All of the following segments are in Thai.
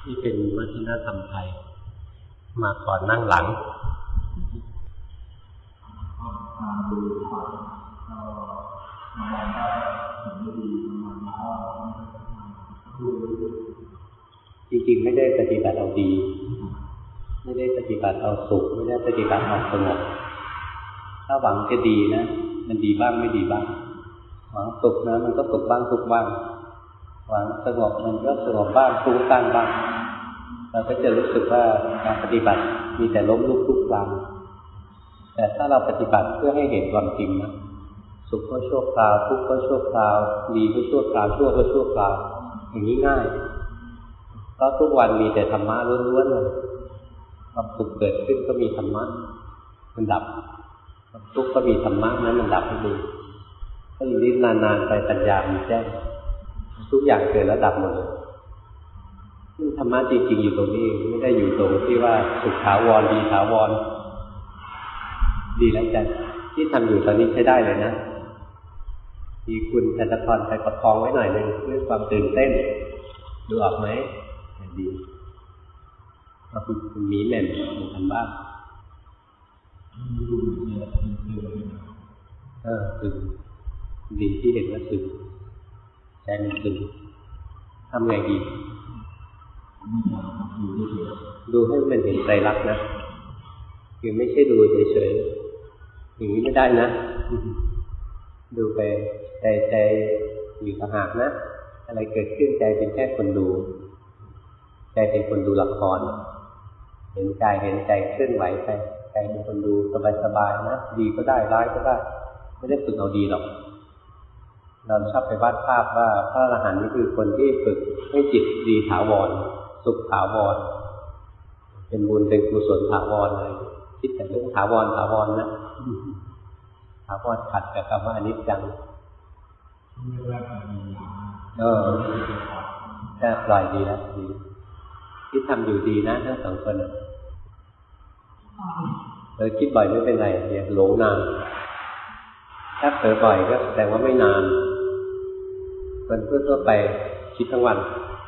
ที่เป็นวัฒนธรรมไทยมาก่อนนั่งหลังจริงๆไม่ได้ปฏิบัติเอาดีไม่ได้ปฏิบัติเอาสุขไม่ได้ปฏิบัติเอาสงบถ้าหวังจะดีนะมันดีบ้างไม่ดีบ้างหวังสุขนะมันก็สุขบ้างทุกข์บ้างหวังสงบมันก็สงบบ้างฟุ้งซ่านบ้างเราก็จะรู้สึกว่าการปฏิบัติมีแต่ล้มลุกคลุกคลานแต่ถ้าเราปฏิบัติเพื่อให้เห็นความจริงนะสุขก็ชั่วคราวทุกข์ก็ชั่วคราวดีก็ชั่วคราวชั่วก็ชั่วคราวอย่างนี้ง่ายเพราะทุกวันมีแต่ธรรมะล้วนๆเลยความสุขเกิดขึ้นก็มีธรรมะมันดับความทุกข์ก็มีธรรมะนั้นมันดับให้ดูถ้าอยู่นิ่งนานๆไปปัญญามีแจ้งทุกอย่างเกิดแล้วดับหมดเลยธรรมะจริงๆอยู่ตรงนี้ไม่ได้อยู่ตรงที่ว่าสุขถาวรดีถาวรดีแล้วจันที่ทำอยู่ตอนนี้ใช้ได้เลยนะมีคุณธนพรไปประคองไว้หน่อยนึงเพื่อความตื่นเต้นดูออกไหมดีเราคุณมีแม่นทำบ้างตึงดีที่เห็นว่าตึงใจมันตึงทำไงดีดูให้มันเห็นไตรลักษณ์นะคือไม่ใช่ดูเฉยๆอย่างนี้ไม่ได้นะดูไปใจอยู่ต่างหากนะอะไรเกิดขึ้นใจเป็นแค่คนดูใจเป็นคนดูละครเห็นใจเคลื่อนไหวไปใจเป็นคนดูสบายๆนะดีก็ได้ร้ายก็ได้ไม่ได้ฝึกเอาดีหรอกเราชอบไปวาดภาพว่าพระอรหันต์นี่คือคนที่ฝึกให้จิตดีถาวรสุขถาวรเป็นบุญเป็นกุศลถาวรอะไรคิดแต่เรื่องถาวรนะถาวรขัดกับคำว่าอนิจจังถ้าปล่อยดีแล้วดีที่ทำอยู่ดีนะทั้งสองคนคิดบ่อยไม่เป็นไรอย่าหลงนานถ้าเผลอบ่อยก็แสดงว่าไม่นานคนทั่วไปคิดทั้งวัน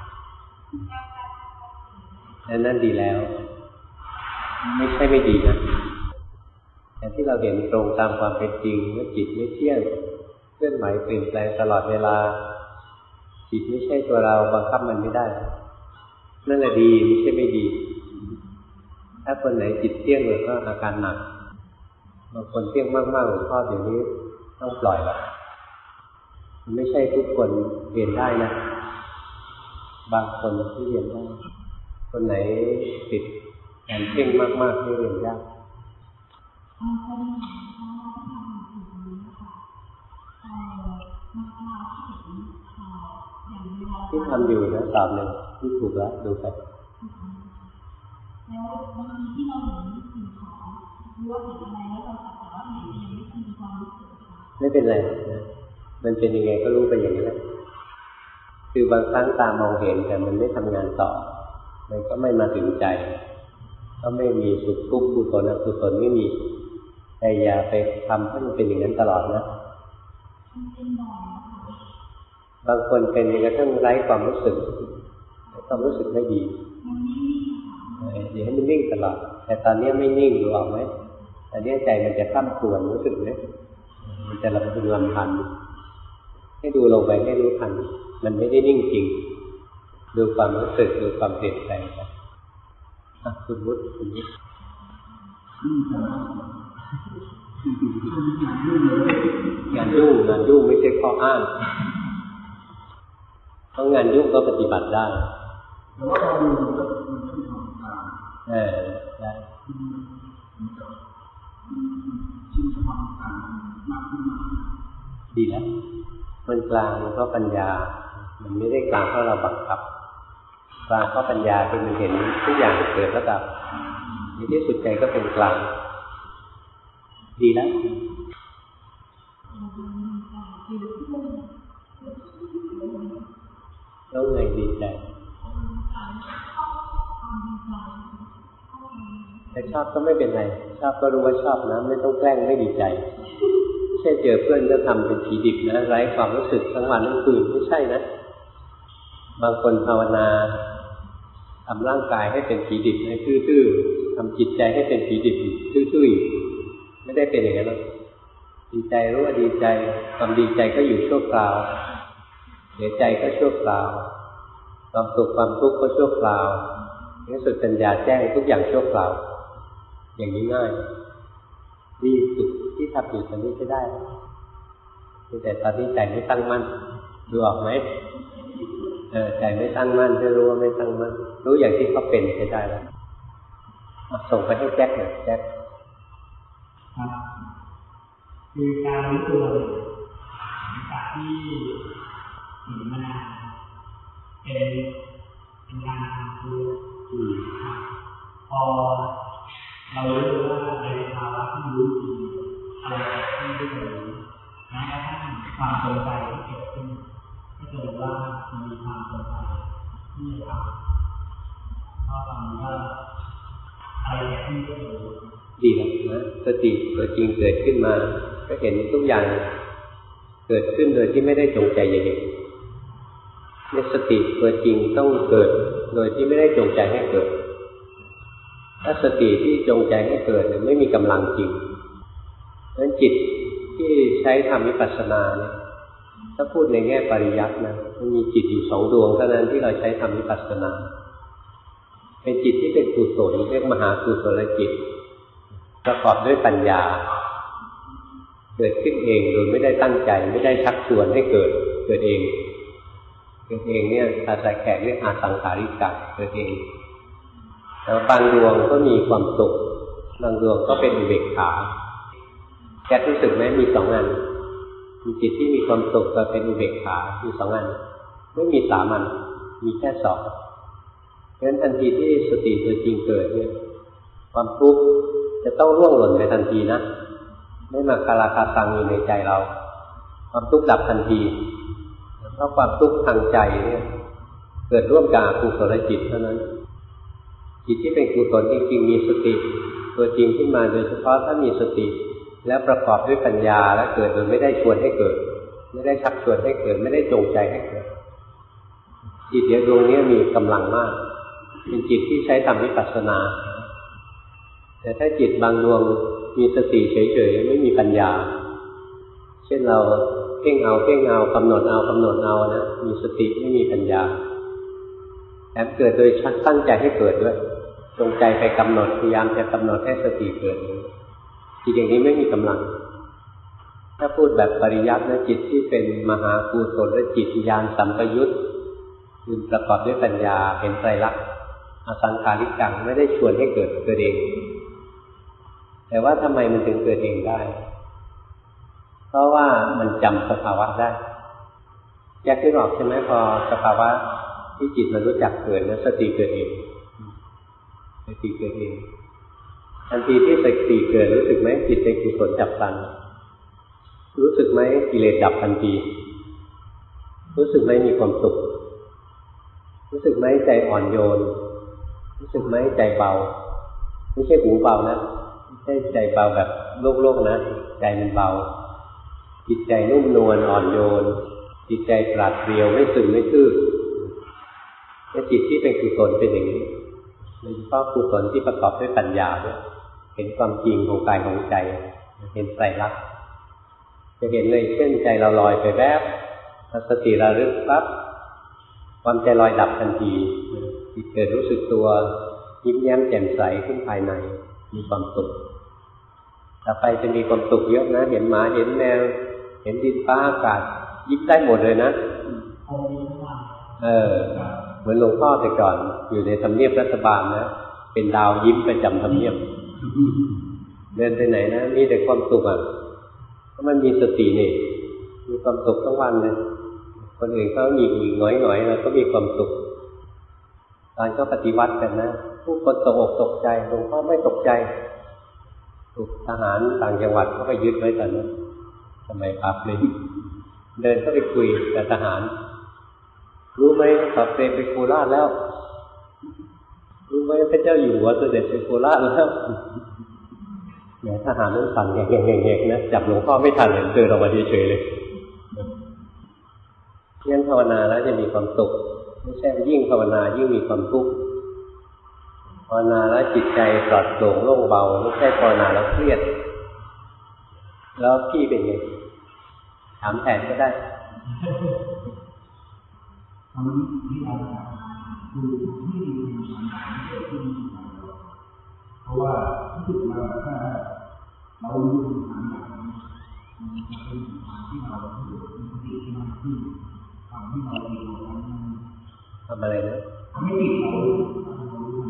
นั่นดีแล้วไม่ใช่ไม่ดีนะแต่ที่เราเห็นตรงตามความเป็นจริงว่าจิตไม่เที่ยงเคลื่อนไหวเปลี่ยนแปลงตลอดเวลาจิตไม่ใช่ตัวเราบังคับมันไม่ได้นั่นแหละดีไม่ใช่ไม่ดีถ้าคนไหนจิตเที่ยงเลยก็อาการหนักบางคนเที่ยงมากๆหลวงพ่อเดี๋ยวนี้ต้องปล่อยละไม่ใช่ทุกคนเรียนได้นะบางคนที่เรียนได้คนไหนติดการเพ่งมากๆไม่เรียนยากที่ทำอยู่นะตอบเลยที่ถูกแล้วดูไปแล้วบางทีที่เราเห็นสิ่งของรู้ว่าเห็นอะไรแล้วเราแต่ว่าเห็นยังไม่มีความรู้สึกไม่เป็นไรนะมันเป็นยังไงก็รู้ไปอย่างนี้แหละคือบางครั้งตามองเห็นแต่มันไม่ทำงานต่อมันก็ไม่มาถึงใจก็ไม่มีสุขทุกข์กุศลอกุศลไม่มีแต่อย่าไปทำให้มันเป็นอย่างนั้นตลอดนะบางคนเป็นจนกระทั่งไร้ความรู้สึกไม่ดีเดี๋ยวให้มันนิ่งตลอดแต่ตอนนี้ไม่นิ่งรู้ออกไหมตอนนี้ใจมันจะข้ามส่วนรู้สึกไหมมันจะลำพึงลำพันให้ดูลงไปให้รู้ทันมันไม่ได้นิ่งจริงดูความรู้สึกดูความเปลี่ยนแปลงไปคุณวุฒิงานยุ่งไม่ใช่ข้ออ้างเพราะงานยุ่งก็ปฏิบัติได้แต่ว่าเราดูก็ได้ดีแล้วมันกลางเพราะปัญญามันไม่ได้กลางเพราะเราบังคับกลางเพราะปัญญาที่มันเห็นทุกอย่างเกิดแล้วดับในที่สุดใจก็เป็นกลางดีแล้วแล้วไงดีใจแต่ชอบก็ไม่เป็นไรชอบก็รู้ว่าชอบนะไม่ต้องแกล้งไม่ดีใจไม่ใช่เจอเพื่อนก็ทำเป็นผีดิบนะไร้ความรู้สึกทั้งวันทั้งคืนไม่ใช่นะบางคนภาวนาทำร่างกายให้เป็นผีดิบให้ทื่อๆทำจิตใจให้เป็นผีดิบทื่อๆไม่ได้เป็นอย่างนั้นหรอกดีใจรู้ว่าดีใจความดีใจก็อยู่ชั่วคราวเสียใจก็ชั่วคราวความสุขความทุกข์ก็ชั่วคราวในสุดปัญญาแจ้งทุกอย่างชั่วคราวอย่างนี้ง่ายดีสุดที่ทำอยู่ตอนนี้ใช้ได้แต่ตอนนี้ใจไม่ตั้งมั่นดูออกไหมใจไม่ตั้งมั่นจะรู้ว่าไม่ตั้งมั่นรู้อย่างที่เขาเป็นใช้ได้แล้วส่งไปให้แจ็คหน่อยแจ็คครับคือการรู้ตัวจากที่เห็นมานานเป็นการทำคือครับพอเรารู้ว่าในภาวะที่รู้จริงอะไรที่ไม่รู้แม้กระทั่งความสนใจที่เกิดขึ้นก็จะรู้ว่ามันมีความสนใจที่จะทำเพราะตอนนี้ก็อะไรที่ไม่รู้ดีแล้วนะสติตัวจริงเกิดขึ้นมาก็เห็นทุกอย่างเกิดขึ้นโดยที่ไม่ได้จงใจอย่างนี้สติตัวจริงต้องเกิดโดยที่ไม่ได้จงใจให้เกิดถ้าสติที่จงใจให้เกิดไม่มีกำลังจริงเพราะฉะนั้นจิตที่ใช้ทำวิปัสสนาเนี่ยถ้าพูดในแง่ปริยัตินะมันมีจิตอยู่2 ดวงเท่านั้นที่เราใช้ทำวิปัสสนาเป็นจิตที่เป็นกุศลเรียกมหากุศลจิตประกอบด้วยปัญญาเกิดขึ้นเองโดยไม่ได้ตั้งใจไม่ได้ชักชวนให้เกิดเองเนี่ยภาษาแขกเรียกอาสังขาริกะเกิดเองแล้วบางดวงก็มีความสุขบางดวงก็เป็นอุเบกขาแกรู้สึกไหมมี2 อันมีจิตที่มีความสุขกับเป็นอุเบกขามี2 อันไม่มี3 อันมีแค่2เพราะฉะนั้นทันทีที่สติตัวจริงเกิดเนี่ยความทุกข์จะต้องร่วงหล่นไปทันทีนะไม่มาคาราคาซังอยู่ในใจเราความทุกข์ดับทันทีเพราะความทุกข์ทางใจเนี่ยเกิดร่วมกับกุศลจิตเท่านั้นจิตที่เป็นกุศลจริงๆมีสติตัวจริงขึ้นมาโดยเฉพาะถ้ามีสติแล้วประกอบด้วยปัญญาและเกิดโดยไม่ได้ชวนให้เกิดไม่ได้ชักชวนให้เกิดไม่ได้จงใจให้เกิดจิตดวงนี้มีกำลังมากเป็นจิตที่ใช้ทำวิปัสสนาแต่ถ้าจิตบางดวงมีสติเฉยๆไม่มีปัญญาเช่นเราเพ่งเอากำหนดเอานะมีสติไม่มีปัญญาแต่เกิดโดยตั้งใจให้เกิดด้วยจงใจไปกำหนดพยายามจะกำหนดให้สติเกิดจิตอย่างนี้ไม่มีกำลังถ้าพูดแบบปริยัตินะจิตที่เป็นมหากุศลและจิตญาณสัมปยุตคือประกอบด้วยปัญญาเห็นไตรลักษณ์อสังขาริกังไม่ได้ชวนให้เกิดเองแต่ว่าทำไมมันถึงเกิดเองได้เพราะว่ามันจำสภาวะได้แยกขึ้นออกใช่ไหมพอสภาวะที่จิตมันรู้จักเกิดแล้วสติเกิดเองทันทีที่สติเกิดรู้สึกไหมจิตเป็นกุศลจับตันรู้สึกไหมกิเลสดับทันทีรู้สึกไหมมีความสุขรู้สึกไหมใจอ่อนโยนรู้สึกไหมใจเบาไม่ใช่หูเบานะไม่ใช่ใจเบาแบบโลกๆนะใจมันเบาจิตใจนุ่มนวลอ่อนโยนจิตใจปราดเปรียวไม่ซึมไม่ทื่อและจิตที่เป็นกุศลเป็นอย่างนี้โดยเฉพาะกุศลที่ประกอบด้วยปัญญาด้วยเห็นความจริงของกายของใจเห็นไตรลักษณ์จะเห็นเลยเช่นใจเราลอยไปแวบสติระลึกปั๊บความใจลอยดับทันทีจิตเกิดรู้สึกตัวยิ้มแย้มแจ่มใสขึ้นภายในมีความสุขต่อไปจะมีความสุขเยอะนะเห็นหมาเห็นแมวเห็นดินฟ้าอากาศยิ้มได้หมดเลยนะเหมือนหลวงพ่อแต่ก่อนอยู่ในทำเนียบรัฐบาลนะเป็นดาวยิ้มประจำทำเนียบเดินไปไหนนะมีแต่ความสุขอ่ะเพราะมันมีสตินี่มีความสุขทั้งวันเลยคนอื่นเขาหงิกหงอยแล้วก็มีความสุขตอนก็ปฏิวัติกันนะผู้คนตกอกตกใจหลวงพ่อไม่ตกใจถูกทหารต่างจังหวัดเขาไปยึดไว้ตอนนั้นทำไมปราบเลยเดินเข้าไปคุยกับทหารรู้ไหมขับเรือไปโคราชแล้วรู้ไหมพระเจ้าอยู่หัวเสด็จไปโคราชแล้วเนี่ยทหารนั้นสั่นแงกๆนะจับหลวงพ่อไม่ทันเลยเดินออกมาเฉยๆเลยงั้นภาวนาแล้วจะมีความสุขไม่ใช่ยิ่งภาวนายิ่งมีความทุกข์าวนาแล้วจิตใจปลอดโปร่งโล่งเบาไม่ใช่ภาวนาแล้วเครียดแล้วพี่เป็นไงถามแทนก็ได้ตอนนี้ที่เราคือที่มีความหมายเกิดขึ้นเพราะว่ารู้สึกว่าถ้าเรารู้ทางอย่างนี้มันจะเป็นทางที่เราอยู่ในสติที่มากขึ้นทำให้เราดีกว่านั้นทำอะไรนะไม่ติดเรารู้ทางอย่างดี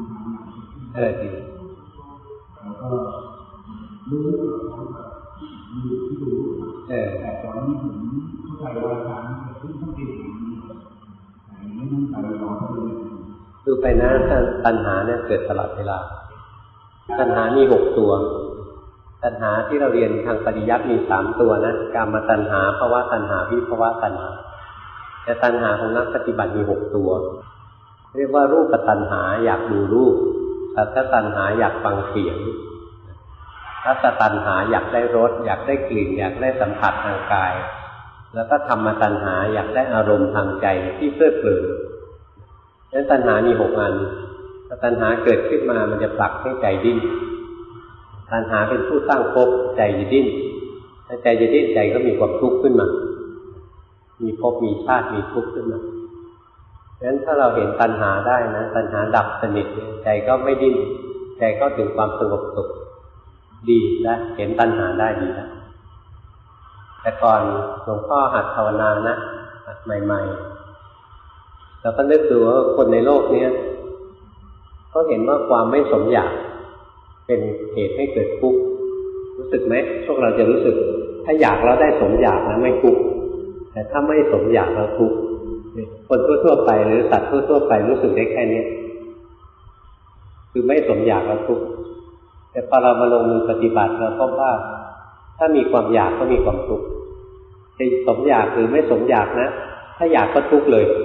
แล้วก็รู้เขาแบบอยู่ที่รู้แต่ตอนนี้ผมเข้าใจว่าทางที่ต้องเป็นอย่างนี้ไม่ต้องใจร้อนเลยดูไปนะตัณหาเนี่ยเกิดตลอดเวลาตัณหามี6ตัวตัณหาที่เราเรียนทางปริยัติมี3ตัวนะกามตัณหาภวตัณหาวิภวตัณหาแต่ตัณหาของนักปฏิบัติมี6ตัวเรียกว่ารูปตัณหาอยากดูรูปสัทธตัณหาอยากฟังเสียงรสตัณหาอยากได้รสอยากได้กลิ่นอยากได้สัมผัสทางกายแล้วก็ธรรมตัณหาอยากได้อารมณ์ทางใจที่เพลิดเพลินนั้นตัณหามี6อันถ้าตัณหาเกิดขึ้นมามันจะผลักให้ใจดิ้นตัณหาเป็นผู้สร้างภพใจจะดิ้นถ้าใจจะดิ้นใจก็มีความทุกข์ขึ้นมามีภพมีชาติมีทุกข์ขึ้นมาฉะนั้นถ้าเราเห็นตัณหาได้นะตัณหาดับสนิทใจก็ไม่ดิ้นใจก็ถึงความสงบสุขดีนะเห็นตัณหาได้ดีนะแต่ก่อนหลวงพ่อหัดภาวนานะหัดใหม่ๆเราก็นึกดูว่าคนในโลกนี้เขาเห็นว่าความไม่สมอยากเป็นเหตุให้เกิดทุกข์รู้สึกไหมพวกเราจะรู้สึกถ้าอยากแล้วได้สมอยากนะไม่ทุกข์แต่ถ้าไม่สมอยากแล้วทุกข์คนทั่วๆไปหรือสัตว์ทั่วๆไปรู้สึกได้แค่นี้คือไม่สมอยากแล้วทุกข์แต่พอเรามาลงมือปฏิบัติเราพบว่าถ้ามีความอยากก็มีความทุกข์จะสมอยากหรือไม่สมอยากนะถ้าอยากก็ทุกข์เลย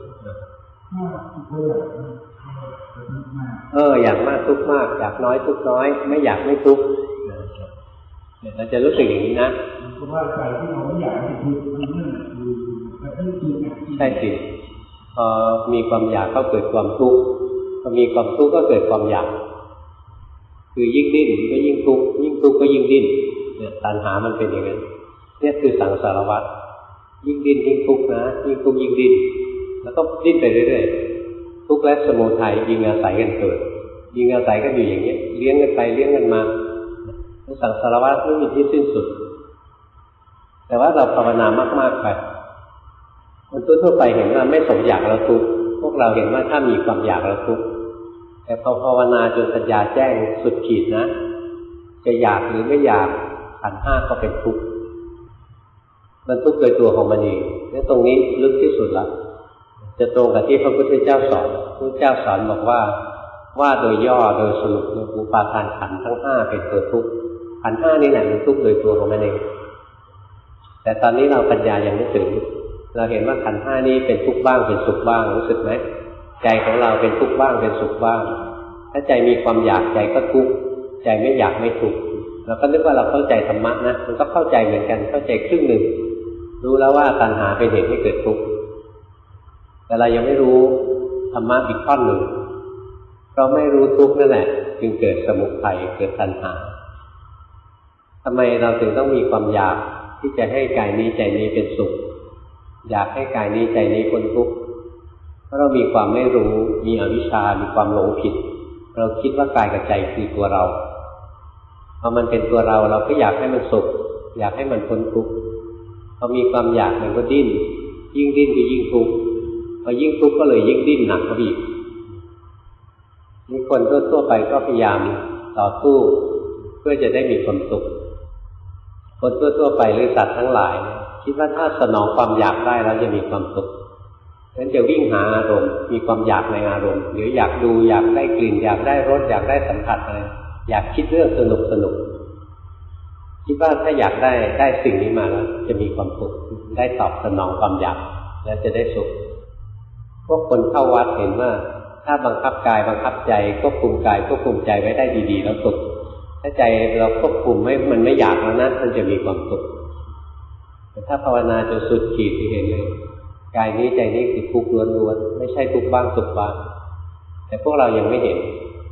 อยากมากทุกข์มากอยากน้อยทุกข์น้อยไม่อยากไม่ทุกข์เราจะรู้สึกอย่างนี้นะเพราะว่าใจที่เราไม่อยากให้ทุกข์มันนั่นคือใช่สิพอมีความอยากก็เกิดความทุกข์พอมีความทุกข์ก็เกิดความอยากคือยิ่งดิ้นก็ยิ่งทุกข์ยิ่งทุกข์ก็ยิ่งดิ้นเนี่ยตัณหามันเป็นอย่างนั้นเนี่ยคือสังสารวัฏยิ่งดิ้นยิ่งทุกข์นะยิ่งทุกข์ยิ่งดิ้นแล้วก็ดิ้นไปเรื่อยๆทุกข์และสมุทัยยิงอาศัยกันเกิดยิงอาศัยกันอยู่อย่างนี้เลี้ยงกันไปเลี้ยงกันมาสังสารวัฏไม่มีที่สิ้นสุดแต่ว่าเราภาวนามากๆไปคนทั่วไปเห็นว่าไม่สมอยากเราทุกข์พวกเราเห็นว่าถ้ามีความอยากเราทุกข์แต่พอภาวนาจนปัญญาแจ้งสุดขีดนะจะอยากหรือไม่อยากขันธ์ห้าก็เป็นทุกข์มันทุกข์โดยตัวของมันเองนี่ตรงนี้ลึกที่สุดละจะตรงกับที่พระพุทธเจ้าสอนพระพุทธเจ้าสอนบอกว่าโดยย่อโดยสรุปอุปาทานขันธ์ทั้งห้าเป็นตัวทุกข์ขันธ์ห้านี่แหละมันทุกข์โดยตัวของมันเองแต่ตอนนี้เราปัญญายังไม่ถึงเราเห็นว่าขันธ์ห้านี้เป็นทุกข์บ้างเป็นสุขบ้างรู้สึกไหมใจของเราเป็นทุกข์บ้างเป็นสุขบ้างถ้าใจมีความอยากใจก็ทุกข์ใจไม่อยากไม่ทุกข์เราก็นึกว่าเราเข้าใจธรรมะนะมันก็เข้าใจเหมือนกันเข้าใจครึ่งหนึ่งรู้แล้วว่าตัณหาเป็นเหตุให้เกิดทุกข์แต่เรายังไม่รู้ธรรมะอีกข้อหนึ่งเพราะไม่รู้ทุกข์นั่นแหละจึงเกิดสมุทัยเกิดตัณหาทำไมเราถึงต้องมีความอยากที่จะให้กายนี้ใจนี้เป็นสุขอยากให้กายนี้ใจนี้พ้นทุกข์เพราะเรามีความไม่รู้มีอวิชชามีความหลงผิดเราคิดว่ากายกับใจคือตัวเราพอมันเป็นตัวเราเราก็อยากให้มันสุขอยากให้มันพ้นทุกข์พอมีความอยากมันก็ดิ้นยิ่งดิ้นก็ยิ่งทุกข์พอยิ่งทุกข์ก็เลยยิ่งดิ้นหนักเข้าไปอีกนี่คนทั่วไปก็พยายามต่อสู้เพื่อจะได้มีความสุขคนทั่วไปหรือสัตว์ทั้งหลายคิดว่าถ้าสนองความอยากได้แล้วจะมีความสุขงั้นจะวิ่งหาอารมณ์มีความอยากในอารมณ์หรืออยากดูอยากได้กลิ่นอยากได้รสอยากได้สัมผัสอะไรอยากคิดเรื่องสนุกคิดว่าถ้าอยากได้สิ่งนี้มาแล้วจะมีความสุขได้ตอบสนองความอยากแล้วจะได้สุขพวกคนเข้าวัดเห็นว่าถ้าบังคับกายบังคับใจควบคุมกายควบคุมใจไว้ได้ดีๆแล้วสุขถ้าใจเราควบคุมมันไม่อยากแล้วนะมันจะมีความสุขแต่ถ้าภาวนาจนสุดขีดที่เห็นเลยกายนี้ใจนี้คือทุกข์ล้วนๆไม่ใช่ทุกข์บ้างสุขบ้างแต่พวกเรายังไม่เห็น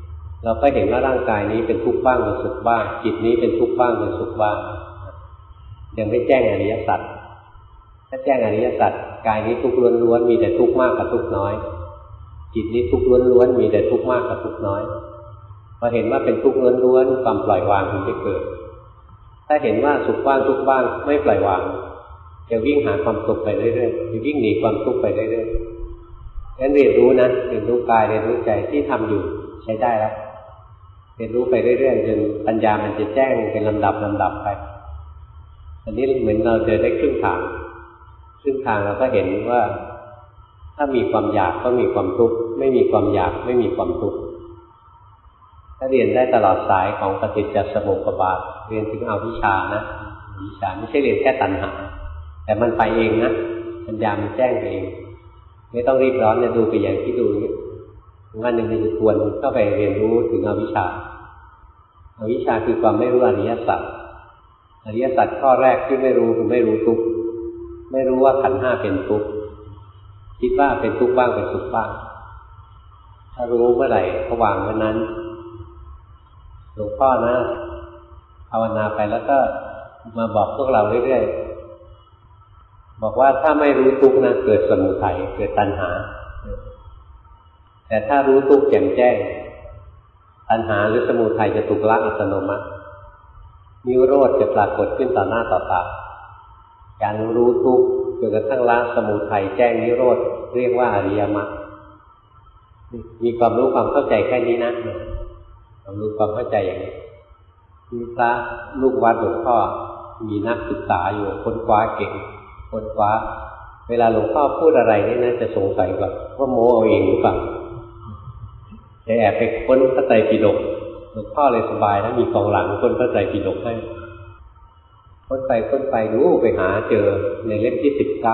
เราก็เห็นว่าร่างกายนี้เป็นทุกข์บ้างเป็นสุขบ้างจิตนี้เป็นทุกข์บ้างเป็นสุขบ้างยังไม่แจ้งอริยสัจถ้าแจ้งอริยสัจกายนี้ทุกข์ล้วนๆมีแต่ทุกข์มากกับทุกข์น้อยจิตนี้ทุกข์ล้วนๆมีแต่ทุกข์มากกับทุกข์น้อยพอเห็นว่าเป็นทุกข์ล้วนๆความปล่อยวางถึงจะเกิดถ้าเห็นว่าสุขบ้างทุกข์บ้างไม่ปล่อยวางจะวิ่งหาความสุขไปเรื่อยๆจะวิ่งหนีความทุกข์ไปเรื่อยๆงั้นเรียนรู้นะเรียนรู้กายเรียนรู้ใจที่ทำอยู่ใช้ได้แล้วเรียนรู้ไปเรื่อยๆจนปัญญามันจะแจ้งเป็นลำดับไปอันนี้เหมือนเราเดินได้ครึ่งทางเราก็เห็นว่าถ้ามีความอยากก็มีความทุกข์ไม่มีความอยากไม่มีความทุกข์ถ้าเรียนได้ตลอดสายของปฏิจจสมุปบาทเรียนถึงอวิชชานะวิชาไม่ใช่เรียนแค่ตัณหาแต่มันไปเองนะปัญญามันแจ้งไปเองไม่ต้องรีบร้อนจะดูไปอย่างที่ดูนี้วันหนึ่งจะควรเข้าไปเรียนรู้ถึงอวิชชาคือความไม่รู้อริยสัจอริยสัจข้อแรกที่ไม่รู้คือไม่รู้ทุกข์ไม่รู้ว่าขันธ์ห้าเป็นทุกข์คิดว่าเป็นทุกข์บ้างเป็นสุขบ้างถ้ารู้เมื่อไหร่ก็วางเมื่อนั้นหลวงพ่อนะภาวนาไปแล้วก็มาบอกพวกเราเรื่อยๆบอกว่าถ้าไม่รู้ทุกข์นะเกิดสมุทัยเกิดตัณหาแต่ถ้ารู้ทุกข์แจ่มแจ้งตัณหาหรือสมุทัยจะถูกละอัตโนมัตินิโรธจะปรากฏขึ้นต่อหน้าต่อตาการรู้ทุกข์จนกระทั่งละสมุทัยแจ้งนิโรธเรียกว่าอริยมรรคมีความรู้ความเข้าใจแค่นี้นะความรู้ความเข้าใจอย่างนี้มีพระลูกวัดหลวงพ่อมีนักศึกษาอยู่ค้นคว้าเก่งค้นคว้าเวลาหลวงพ่อพูดอะไรนี่นะจะสงสัยก่อนว่าโม้เอาเองหรือเปล่าจะแอบไปค้นพระไตรปิฎกหลวงพ่อเลยสบายนะมีกองหลังค้นพระไตรปิฎกให้ค้นไปรู้ไปหาเจอในเล่มที่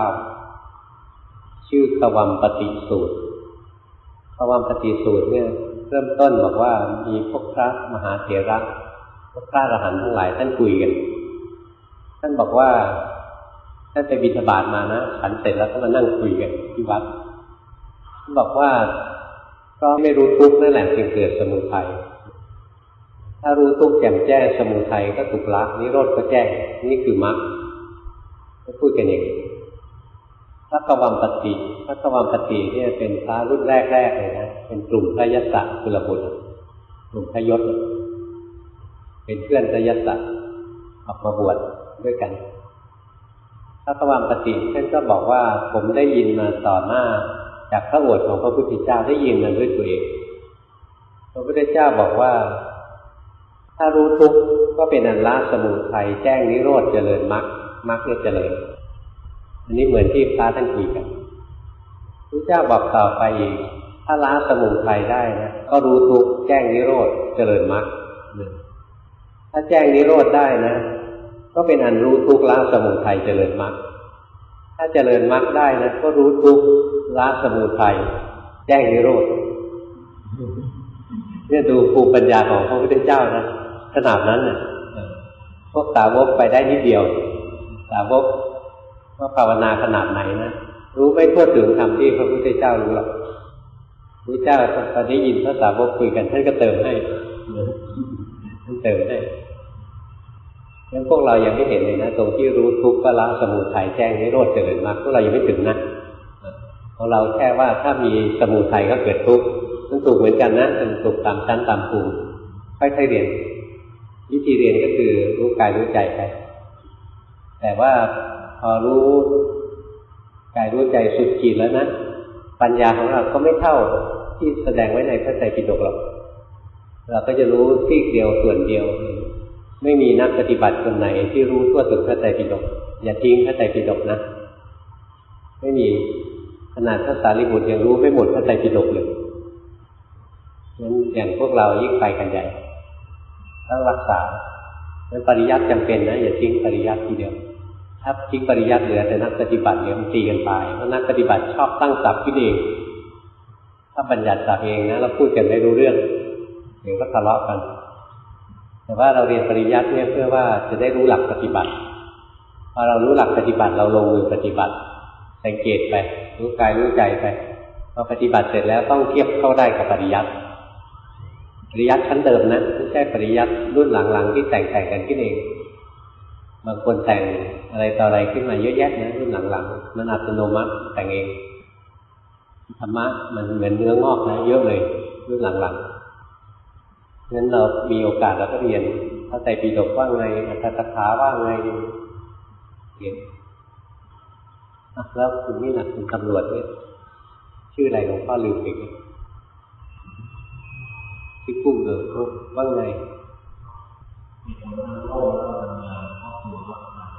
19ชื่อขวัมปฏิสูตรขวัมปฏิสูตรเนี่ยเริ่มต้นบอกว่ามีพวกพระมหาเถระพวกพระอรหันต์ทั้งหลายท่านคุยกันท่านบอกว่าท่านไปบิณฑบาตมานะฉันเสร็จแล้วก็มานั่งคุยกันที่วัดท่านบอกว่าเพราะไม่รู้ทุกข์นั่นแหละจึงเกิดสมุทัยถ้ารู้ทุกข์แจ่มแจ้งสมุทัยก็ถูกละนิโรธก็แจ้งนี่คือมรรคก็พูดกันอย่างนี้พระกวัมปฏิเนี่ยเป็นพระรุ่นแรกเลยนะเป็นกลุ่มพระยศกุลบุตรกลุ่มพระยศเป็นเพื่อนพระยศออกมาบวชด้วยกันพระกวัมปฏิท่านก็บอกว่าผมได้ยินมาต่อหน้าจากพระโอษฐ์ของพระพุทธเจ้าได้ยินมันด้วยตัวเองพระพุทธเจ้าบอกว่าถ้ารู้ทุกข์ก็เป็นอันละสมุทัยแจ้งนิโรธเจริญมรรคเนี่ยเจริญอันนี้เหมือนที่พระท่านคุยกันพระเจ้าบอกต่อไปอีกถ้าละสมุทัยได้นะก็รู้ทุกข์แจ้งนิโรธเจริญมรรคถ้าแจ้งนิโรธได้นะก็เป็นอันรู้ทุกข์ละสมุทัยเจริญมรรคถ้าเจริญมรรคได้นะก็รู้ทุกข์ละสมุทัยแจ้งนิโรธเนี่ยดูภูมิปัญญาของพระพุทธเจ้านะขนาดนั้นน่ะพวกสาวกไปได้นิดเดียวสาวกว่าภาวนาขนาดไหนนะรู้ไม่ทั่วถึงธรรมที่พระพุทธเจ้ารู้หรอกพระเจ้าตอนนี้ยินพระสาวกคุยกันท่านก็เติมให้ท่านเติมให้งั้นพวกเรายังไม่เห็นเลยนะตรงที่รู้ทุกข์ก็ละสมุทัยแจ้งนิโรธเจริญมรรคพวกเรายังไม่ถึงนะของเราแค่ว่าถ้ามีสมุทัยก็เกิดทุกข์มันถูกเหมือนกันนะมันถูกตามชั้นตามภูมิค่อยๆเรียนวิธีเรียนก็คือรู้กายรู้ใจไปแต่ว่าพอรู้กายรู้ใจสุดขีดแล้วนะปัญญาของเราก็ไม่เท่าที่แสดงไว้ในพระไตรปิฎกหรอกเราก็จะรู้ซีกเดียวส่วนเดียวไม่มีนักปฏิบัติคนไหนที่รู้ทั่วถึงพระไตรปิฎกอย่าทิ้งพระไตรปิฎกนะไม่มีขนาดพระสารีบุตรยังรู้ไม่หมดพระไตรปิฎกเลยงั้นอย่างพวกเรายิ่งไปกันใหญ่ต้องรักษางั้นปริยัติจำเป็นนะอย่าทิ้งปริยัติทีเดียวถ้าทิ้งปริยัติเหลือแต่นักปฏิบัติเดี๋ยวมันตีกันตายเพราะนักปฏิบัติชอบตั้งศัพท์ขึ้นเองถ้าบัญญัติศัพท์เองนะเราพูดกันไม่รู้เรื่องเดี๋ยวก็ทะเลาะกันแต่ว่าเราเรียนปริยัติเนี่ยเพื่อว่าจะได้รู้หลักปฏิบัติพอเรารู้หลักปฏิบัติเราลงมือปฏิบัติสังเกตไปรู้กายรู้ใจไปพอปฏิบัติเสร็จแล้วต้องเทียบเข้าได้กับปริยัติปริยัติชั้นเดิมนะไม่ใช่ปริยัติรุ่นหลังๆที่แต่งกันขึ้นเองบางคนแต่งอะไรต่ออะไรขึ้นมาเยอะแยะนะรุ่นหลังๆมันอัตโนมัติแต่งเองธรรมะมันเหมือนเนื้องอกนะเยอะเลยรุ่นหลังๆงั้นเรามีโอกาสเราก็เรียนพระไตรปิฎกว่าไงอัตถกถาว่าไงเรียนแล้วคุณนี่นะคุณตำรวจเนี่ยชื่ออะไรหลวงพ่อลืมไปแล้วที่กุ้งว่าไงมีคนทั้งโลกและทำงานครอบครัวก็ทำงาน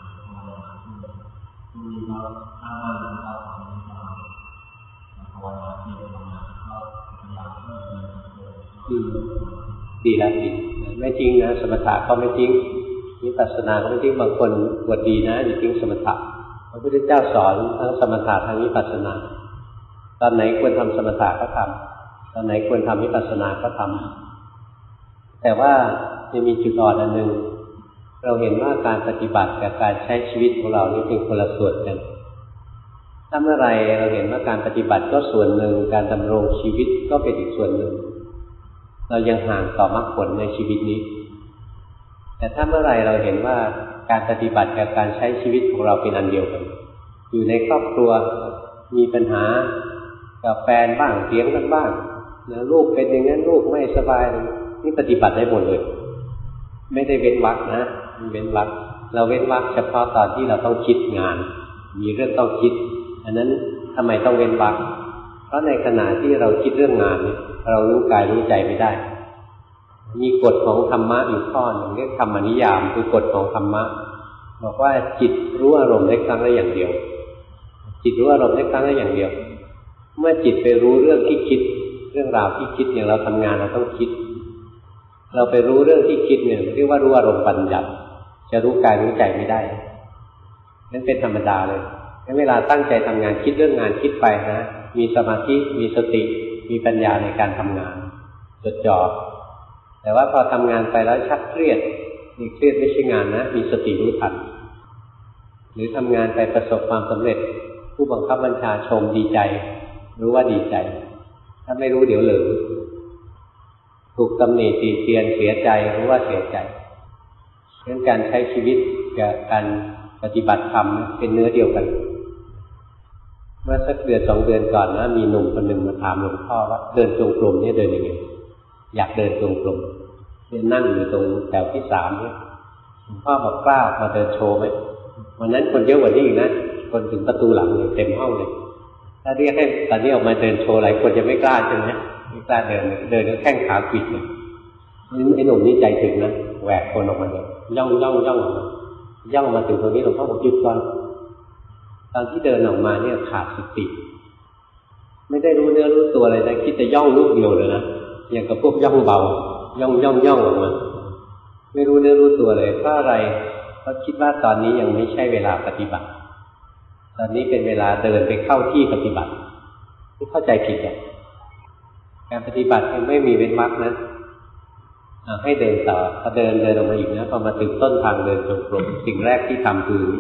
มีเราตั้งมั่นในเราของเราภาวนาที่เราทำงานก็พยายามเพิ่มเติมดีแล้วดีไม่จริงนะสมถะก็ไม่จริงวิปัสสนาก็ไม่จริงบางคนบวชดีนะอย่าทิ้งสมถะพระพุทธเจ้าสอนทั้งสมถะทั้งวิปัสสนาตอนไหนควรทำสมถะก็ทำตอนไหนควรทำวิปัสสนาก็ทำแต่ว่าจะมีจุดอ่อนอันหนึ่งเราเห็นว่าการปฏิบัติกับการใช้ชีวิตของเรานี่เป็นคนละส่วนกันถ้าเมื่อไรเราเห็นว่าการปฏิบัติก็ส่วนหนึ่งการดำรงชีวิตก็เป็นอีกส่วนหนึ่งเรายังห่างต่อมรรคผลในชีวิตนี้แต่ถ้าเมื่อไรเราเห็นว่าการปฏิบัติกับการใช้ชีวิตของเราเป็นอันเดียวกันอยู่ในครอบครัวมีปัญหากับแฟนบ้างเถียงกันบ้างแล้วลูกเป็นอย่างนั้นลูกไม่สบายนี่ปฏิบัติได้หมดเลยไม่ได้เว้นวรรคนะไม่เว้นวรรคเราเว้นวรรคเฉพาะตอนที่เราต้องคิดงานมีเรื่องต้องคิดอันนั้นทำไมต้องเว้นวรรคเพราะในขณะที่เราคิดเรื่องงานเนี่ยเรารู้กายรู้ใจไม่ได้มีกฎของธรรมะอยู่ข้อหนึ่งเรียกธรรมนิยามคือกฎของธรรมะบอกว่าจิตรู้อารมณ์ได้ครั้งละอย่างเดียวจิตรู้อารมณ์ได้ครั้งละอย่างเดียวเมื่อจิตไปรู้เรื่องที่คิดเรื่องราวที่คิดอย่างเราทำงานเราต้องคิดเราไปรู้เรื่องที่คิดเนี่ยเรียกว่ารู้อารมณ์ปัญญาจะรู้กายรู้ใจไม่ได้นั่นเป็นธรรมดาเลยงั้นเวลาตั้งใจทำงานคิดเรื่องงานคิดไปนะมีสมาธิมีสติมีปัญญาในการทำงานจดจ่อแต่ว่าพอทำงานไปแล้วชักเครียดนี่เครียดไม่ใช่งานนะมีสติรู้ทันหรือทำงานไปประสบความสำเร็จผู้บังคับบัญชาชมดีใจรู้ว่าดีใจถ้าไม่รู้เดี๋ยวเหลิงถูกตำหนิตีเตียนเสียใจรู้ว่าเสียใจเรื่องการใช้ชีวิตกับการปฏิบัติธรรมเป็นเนื้อเดียวกันเมื่อสักเดือน2 เดือนก่อนนะมีหนุ่มคนหนึ่งมาถามหลวงพ่อว่าเดินจงกรมเนี่ยเดินยังไงอยากเดินจงกรมเนี่ยนั่งอยู่ตรงแถวที่3เนี่ยหลวงพ่อบอกกล้ามาเดินโชว์ไหมวันนั้นคนเยอะกว่านี้อีกนะคนถึงประตูหลังเลยเต็มห้องเลยถ้าเรียกให้ตอนนี้ออกมาเดินโชว์หลายคนจะไม่กล้าใช่ไหมไม่กล้าเดินแข้งขาปิดเลยไอ้หนุ่มนี่ใจถึงนะแหวกคนออกมาเลยย่องมาถึงตรงนี้หลวงพ่อบอกหยุดก่อนตอนที่เดินออกมาเนี่ยขาดสติไม่ได้รู้เนื้อรู้ตัวอะไรนะคิดจะย่องลูกเดียวเลยนะอย่างกับพวกย่องเบาย่องออกมาไม่รู้เนื้อรู้ตัวเลยเพราะอะไรเพราะคิดว่าตอนนี้ยังไม่ใช่เวลาปฏิบัติตอนนี้เป็นเวลาเดินไปเข้าที่ปฏิบัติที่เข้าใจผิดอ่ะการปฏิบัติยังไม่มีเว้นวรรคนะให้เดินต่อพอเดินออกมาอีกนะพอมาถึงต้นทางเดินจงกรมสิ่งแรกที่ทำคือ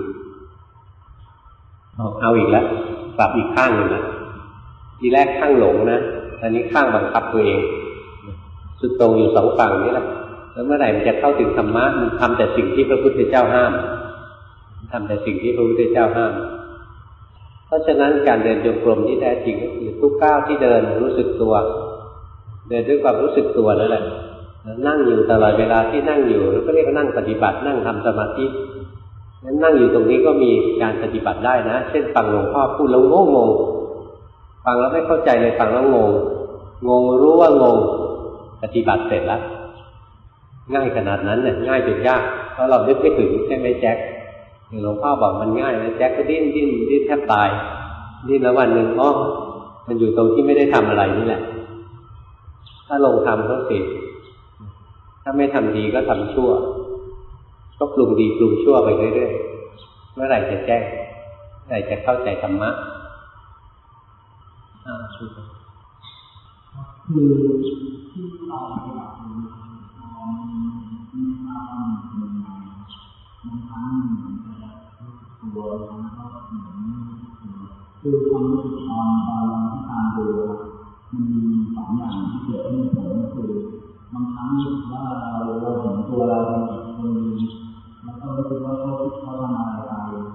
เอาอีกแล้วกลับอีกข้างหนึ่งนะทีแรกข้างหลงนะตอนนี้ข้างบังคับตัวเองสุดตรงอยู่2 ฝั่งนี่แหละแล้วเมื่อไหร่มันจะเข้าถึงธรรมะมันทำแต่สิ่งที่พระพุทธเจ้าห้ามทำแต่สิ่งที่พระพุทธเจ้าห้ามเพราะฉะนั้นการเดินจงกรมที่แท้จริงก็คือทุกก้าวที่เดินรู้สึกตัวเดินด้วยความรู้สึกตัวนั่นแหละนั่งอยู่ตลอดเวลาที่นั่งอยู่แล้วก็เรียกว่านั่งปฏิบัตินั่งทำสมาธินั้นนั่งอยู่ตรงนี้ก็มีการปฏิบัติได้นะเช่นฟังหลวงพ่อพูดแล้วงงฟังแล้วไม่เข้าใจเลยฟังแล้วงรู้ว่างงปฏิบัติเสร็จแล้วง่ายขนาดนั้นเนี่ยง่ายจนยากเพราะเรานึกไม่ถึงใช่ไหมแจ็คหลวงพ่อบอกมันง่ายนะแจ็คก็ดิ้นแทบตายดิ้นแล้ววันหนึ่งมันอยู่ตรงที่ไม่ได้ทำอะไรนี่แหละถ้าลงทำก็สิถ้าไม่ทำดีก็ทำชั่วก็ปรุงดีปรุงชั่วไปเรื่อยๆเมื่อไหร่จะแจ้งเมื่อไหร่จะเข้าใจธรรมะคือที่เราปฏิบัติบางครั้งเหมือนจะตัวมันก็เหมือนคือความรู้สึกตอนที่ตามดูมันมี2 อย่างที่เกิดขึ้นผมก็คือบางครั้งว่าเราเห็นตัวเราเป็นอีกคนนึงแล้วก็รู้สึกว่าเขาทำอะไรไป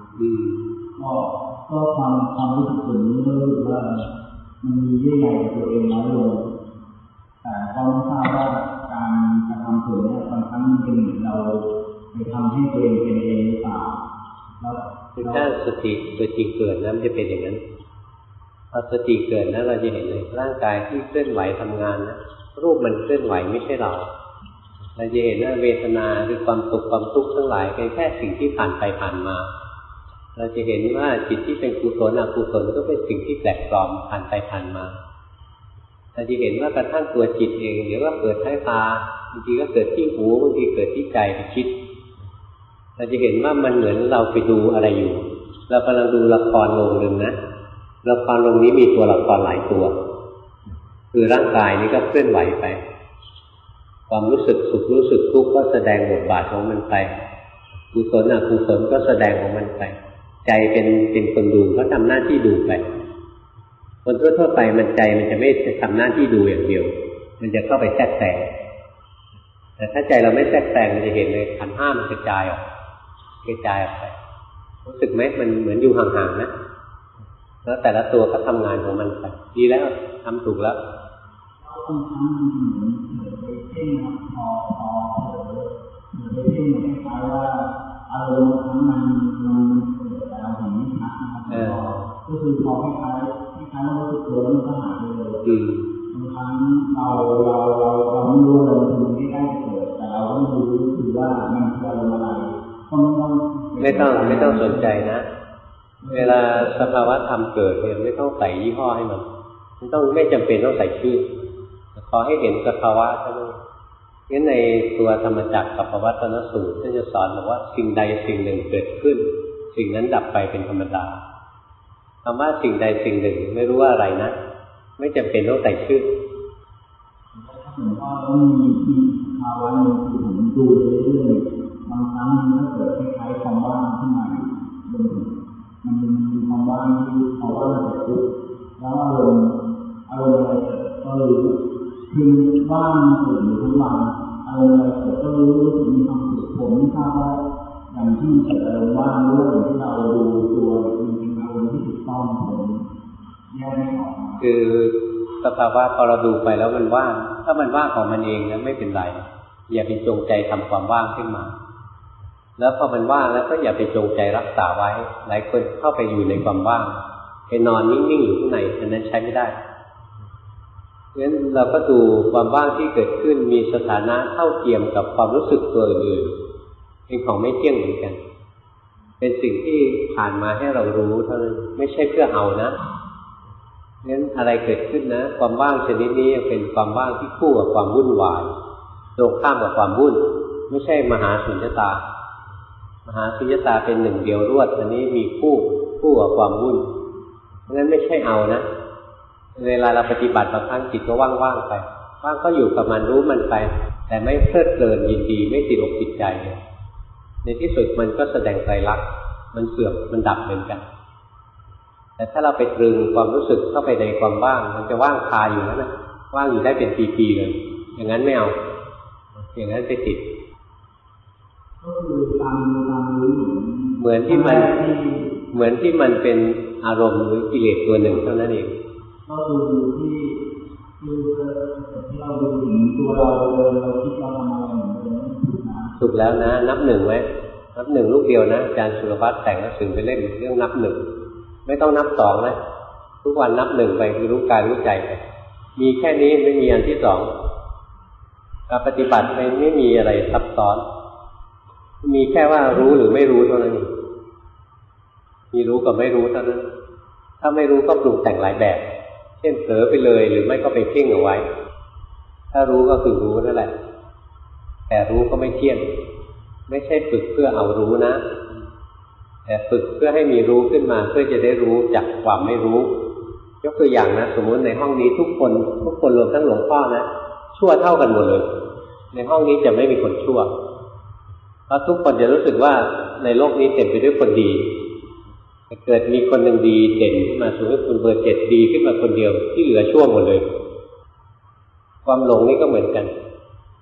ก็ความรู้สึกส่วนนี้ก็รู้สึกว่ามันมีเยื่อใยกับตัวเองน้อยลงแต่ก็ไม่ทราบว่าการกระทำส่วนนี้บางครั้งมันเป็นเราไปทำให้ตัวเองเป็นเองหรือเปล่าแล้วถ้าสติตัวจริงเกิดนั้นจะเป็นอย่างนั้นพอสติเกิดนะเราจะเห็นเลยร่างกายที่เคลื่อนไหวทำงานนะรูปมันเคลื่อนไหวไม่ใช่เราจะเห็นว่าเวทนาคือความสุขความทุกข์ทั้งหลายเป็นแค่สิ่งที่ผ่านไปผ่านมาเราจะเห็นว่าจิตที่เป็นกุศลอกุศลก็เป็นสิ่งที่แปลกปลอมผ่านไปผ่านมาเราจะเห็นว่ากระทั่งตัวจิตเองเดี๋ยวก็เกิดที่ตาบางทีก็เกิดที่หูบางทีเกิดที่ใจไปคิดเราจะเห็นว่ามันเหมือนเราไปดูอะไรอยู่เรากำลังดูละครโรงนึงนะละครโรงนี้มีตัวละครหลายตัวคือร่างกายนี้ก็เคลื่อนไหวไปความรู้สึกสุขรู้สึกทุกข์ก็แสดงบทบาทของมันไปกุศลอกุศลก็แสดงของมันไปใจเป็นคนดูก็ทำหน้าที่ดูไปคนทั่วไปมันใจมันจะไม่ทำหน้าที่ดูอย่างเดียวมันจะเข้าไปแทรกแซงแต่ถ้าใจเราไม่แทรกแซงมันจะเห็นเลยขันธ์ห้ามันกระจายออกไปรู้สึกไหมมันเหมือนอยู่ห่างๆนะแล้วแต่ละตัวก็ทำงานของมันไปดีแล้วทำถูกแล้วบางครั้งมันเหมือนไปเพ่งพอเหมือนไปเพ่งคล้ายๆว่าอารมณ์ทั้งมันแต่เราเห็นไม่ชัดนะครับก็คือพอคล้ายๆว่ารู้สึกตัวมันก็หายไปเลยบางครั้งเราไม่รู้เราถึงไม่ได้เกิดแต่เราก็รู้สึกว่ามันคืออารมณ์อะไรก็ไม่ต้องสนใจนะเวลาสภาวะธรรมเกิดเนี่ยไม่ต้องใส่ยี่ห้อให้มันไม่จำเป็นต้องใส่ชื่อขอให้เห็นสภาวะเท่านั้นงั้นในตัวธรรมจักรกับปวัตตนสูตรท่านจะสอนบอกว่าสิ่งใดสิ่งหนึ่งเกิดขึ้นสิ่งนั้นดับไปเป็นธรรมดาคำว่าสิ่งใดสิ่งหนึ่งไม่รู้ว่าอะไรนะไม่จำเป็นต้องใส่ชื่อหลวงพ่อต้องมีภาวะหนึ่งที่ผมดูเรื่อยๆบางครั้งมันก็เกิดคล้ายๆความว่างขึ้นมามันมีความว่างที่เพราะว่ามันเกิดขึ้นแล้วอารมณ์อะไรก็รู้คือว่างอยู่ทุกวันอารมณ์อะไรเกิดก็รู้มีความสุขผมไม่ทราบว่าอย่างที่เกิดอารมณ์ว่างด้วยอย่างที่เราดูตัวมีอารมณ์ที่ถูกต้องผมแยกไม่ออกคือสภาวะพอเราดูไปแล้วมันว่างถ้ามันว่างของมันเองนะไม่เป็นไรอย่าไปจงใจทำความว่างขึ้นมาแล้วพอมันว่างแล้วก็อย่าไปจงใจรักษาไว้หลายคนเข้าไปอยู่ในความว่างไปนอนนิ่งๆอยู่ข้างในอันนั้นใช้ไม่ได้งั้นเราก็ดูความว่างที่เกิดขึ้นมีสถานะเท่าเทียมกับความรู้สึกตัวอื่นเป็นของไม่เที่ยงเหมือนกันเป็นสิ่งที่ผ่านมาให้เรารู้เท่านั้นไม่ใช่เพื่อเอานะงั้นอะไรเกิดขึ้นนะความว่างชนิดนี้เป็นความว่างที่คู่กับความวุ่นวายตรงข้ามกับความวุ่นไม่ใช่มหาสุญญตามหาสุญญตาเป็นหนึ่งเดียวรวดอันนี้มีคู่กับความวุ่นเพราะฉะนั้นไม่ใช่เอานะเวลาเราปฏิบัติบางครั้งจิตก็ว่างๆไปว่างก็อยู่กับมันรู้มันไปแต่ไม่เพลิดเพลินยินดีไม่ติดอกติดใจในที่สุดมันก็แสดงไตรลักษณ์มันเสื่อมมันดับเหมือนกันแต่ถ้าเราไปตรึงความรู้สึกเข้าไปในความว่างมันจะว่างคาอยู่แล้วนะว่างอยู่ได้เป็นปีๆเลยอย่างนั้นไม่เอาอย่างนั้นไปติดก็คือตามรู้เหมือนที่มันเป็นอารมณ์หรือกิเลสตัวหนึ่งเท่านั้นเองก็คือที่เราดูถึงตัวเราคิดเราทำอะไรเหมือนเดิมถูกแล้วนะนับหนึ่งไว้นับหนึ่งลูกเดียวนะอาจารย์สุรภัทรแต่งหนังสือไปเล่มเรื่องนับหนึ่งไม่ต้องนับสองนะทุกวันนับหนึ่งไปคือรู้กายรู้ใจไปมีแค่นี้ไม่มีอันที่สองการปฏิบัติไม่มีอะไรซับซ้อนมีแค่ว่ารู้หรือไม่รู้เท่านั้นเองมีรู้กับไม่รู้เท่านั้นถ้าไม่รู้ก็ปรุงแต่งหลายแบบเช่นเผลอไปเลยหรือไม่ก็ไปเพ่งเอาไว้ถ้ารู้ก็คือรู้นั่นแหละแต่รู้ก็ไม่เที่ยงไม่ใช่ฝึกเพื่อเอารู้นะแต่ฝึกเพื่อให้มีรู้ขึ้นมาเพื่อจะได้รู้จากความไม่รู้ยกตัวอย่างนะสมมติในห้องนี้ทุกคนรวมทั้งหลวงพ่อนะชั่วเท่ากันหมดเลยในห้องนี้จะไม่มีคนชั่วเพราะทุกคนจะรู้สึกว่าในโลกนี้เต็มไปด้วยคนดีแต่เกิดมีคนหนึ่งดีเด่นมาสมมติคุณเบอร์7ดีขึ้นมาคนเดียวที่เหลือชั่วหมดเลยความหลงนี่ก็เหมือนกัน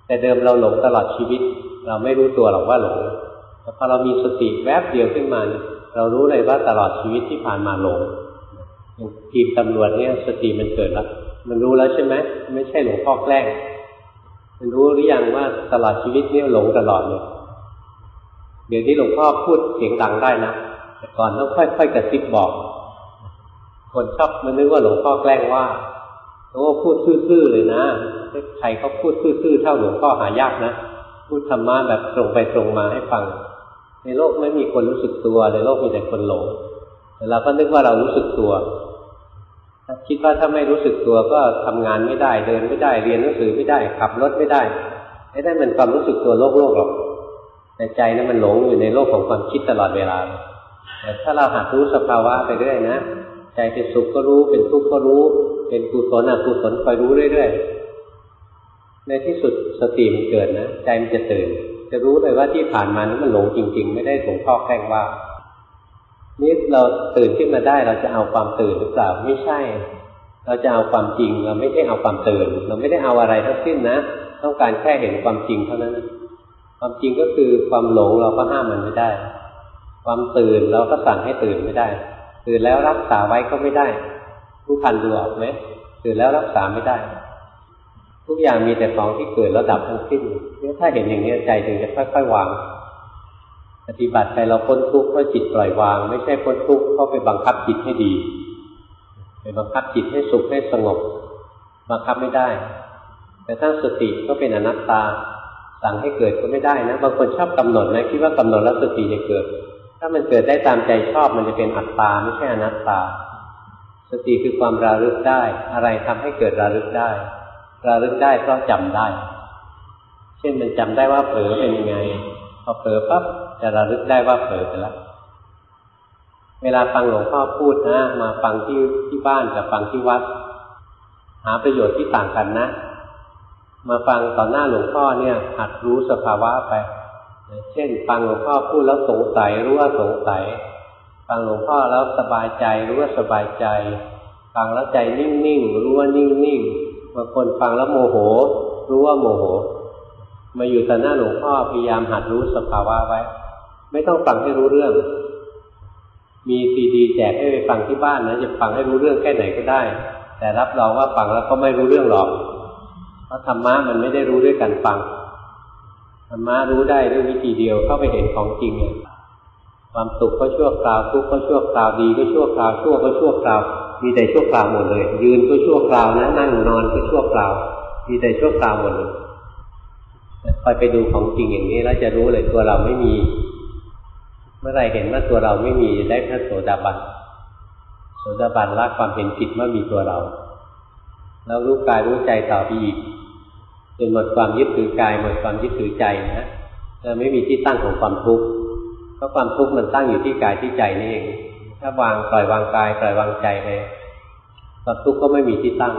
แต่เดิมเราหลงตลอดชีวิตเราไม่รู้ตัวหรอกว่าหลงแต่พอเรามีสติแวบเดียวขึ้นมาเรารู้เลยว่าตลอดชีวิตที่ผ่านมาหลงอย่างทีมตำรวจเนี่ยสติมันเกิดแล้วมันรู้แล้วใช่ไหมไม่ใช่หลวงพ่อแกล้งมันรู้หรือยังว่าตลอดชีวิตเนี่ยหลงตลอดเลยเดี๋ยวนี้หลวงพ่อพูดเสียงดังได้นะแต่ก่อนต้องค่อยๆกระซิบบอกคนชอบมันนึกว่าหลวงพ่อแกล้งว่าโอ้พูดซื่อๆเลยนะใครเขาพูดซื่อๆเท่าหลวงพ่อหายากนะพูดธรรมะแบบตรงไปตรงมาให้ฟังในโลกไม่มีคนรู้สึกตัวในโลกมีแต่คนหลงแต่เราก็นึกว่าเรารู้สึกตัวคิดว่าถ้าไม่รู้สึกตัวก็ทำงานไม่ได้เดินไม่ได้เรียนหนังสือไม่ได้ขับรถไม่ได้ไม่ได้มันความรู้สึกตัวโลกหรอกแต่ใจนั้นมันหลงอยู่ในโลกของความคิดตลอดเวลาแต่ถ้าเราหัดรู้สภาวะไปเรื่อยนะใจเป็นสุขก็รู้เป็นทุกข์ก็รู้เป็นกุศลอกุศลคอยรู้เรื่อยๆในที่สุดสติมันเกิดนะใจมันจะตื่นจะรู้เลยว่าที่ผ่านมานั้นมันหลงจริงๆไม่ได้หลงพ่อแกล้งว่านี่เราตื่นขึ้นมาได้เราจะเอาความตื่นหรือเปล่าไม่ใช่เราจะเอาความจริงเราไม่ได้เอาความตื่นเราไม่ได้เอาอะไรทั้งสิ้นนะต้องการแค่เห็นความจริงเท่านั้นความจริงก็คือความหลงเราก็ห้ามมันไม่ได้ความตื่นเราก็สั่งให้ตื่นไม่ได้ตื่นแล้วรักษาไว้ก็ไม่ได้รู้ทันดูออกไหมตื่นแล้วรักษาไม่ได้ทุกอย่างมีแต่ของที่เกิดแล้วดับทั้งสิ้นเนี่ยถ้าเห็นอย่างนี้ใจถึงจะค่อยๆวางปฏิบัติไปเราพ้นทุกข์เพราะจิตปล่อยวางไม่ใช่พ้นทุกข์เพราะไปบังคับจิตให้ดีไปบังคับจิตให้สุขให้สงบบังคับไม่ได้แต่ถ้าสติก็เป็นอนัตตาสั่งให้เกิดก็ไม่ได้นะบางคนชอบกำหนดนะคิดว่ากำหนดแล้วสติจะเกิดถ้ามันเกิดได้ตามใจชอบมันจะเป็นอัตตาไม่ใช่อนัตตาสติคือความระลึกได้อะไรทำให้เกิดระลึกได้ระลึกได้เพราะจำได้เช่นมันจำได้ว่าเผลอเป็นยังไงพอเผลอปั๊บจะระลึกได้ว่าเผลอไปแล้วเวลาฟังหลวงพ่อพูดนะมาฟังที่บ้านกับฟังที่วัดหาประโยชน์ที่ต่างกันนะมาฟังต่อหน้าหลวงพ่อเนี่ยหัดรู้สภาวะไปเช่นฟังหลวงพ่อพูดแล้วสงสัยรู้ว่าสงสัยฟังหลวงพ่อแล้วสบายใจรู้ว่าสบายใจฟังแล้วใจนิ่งๆรู้ว่านิ่งๆบางคนฟังแล้วโมโหรู้ว่าโมโหมาอยู่ต่อหน้าหลวงพ่อพยายามหัดรู้สภาวะไว้ไม่ต้องฟังให้รู้เรื่องมีซีดีแจกให้ไปฟังที่บ้านนะจะฟังให้รู้เรื่องแค่ไหนก็ได้แต่รับรองว่าฟังแล้วก็ไม่รู้เรื่องหรอกเพราะธรรมะมันไม่ได้รู้ด้วยการฟังธรรมะรู้ได้ด้วยวิธีเดียวเข้าไปเห็นของจริงเลยความสุขก็ชั่วคราวทุกข์ก็ชั่วคราวดีก็ชั่วคราวชั่วก็ชั่วคราวมีแต่ชั่วคราวหมดเลยยืนก็ชั่วคราวนะนั่งนอนก็ชั่วคราวมีแต่ชั่วคราวหมดเลยคอยไปดูของจริงอย่างนี้แล้วจะรู้เลยตัวเราไม่มีเมื่อไรเห็นว่าตัวเราไม่มีได้พระโสดาบันโสดาบันละความเห็นผิดว่ามีตัวเราแล้วรู้กายรู้ใจต่อไปอีกจนหมดความยึดถือกายหมดความยึดถือใจนะจะไม่มีที่ตั้งของความทุกข์เพราะความทุกข์มันตั้งอยู่ที่กายที่ใจนี่เองถ้าวางปล่อยวางกายปล่อยวางใจไปความทุกข์ก็ไม่มีที่ตั้ง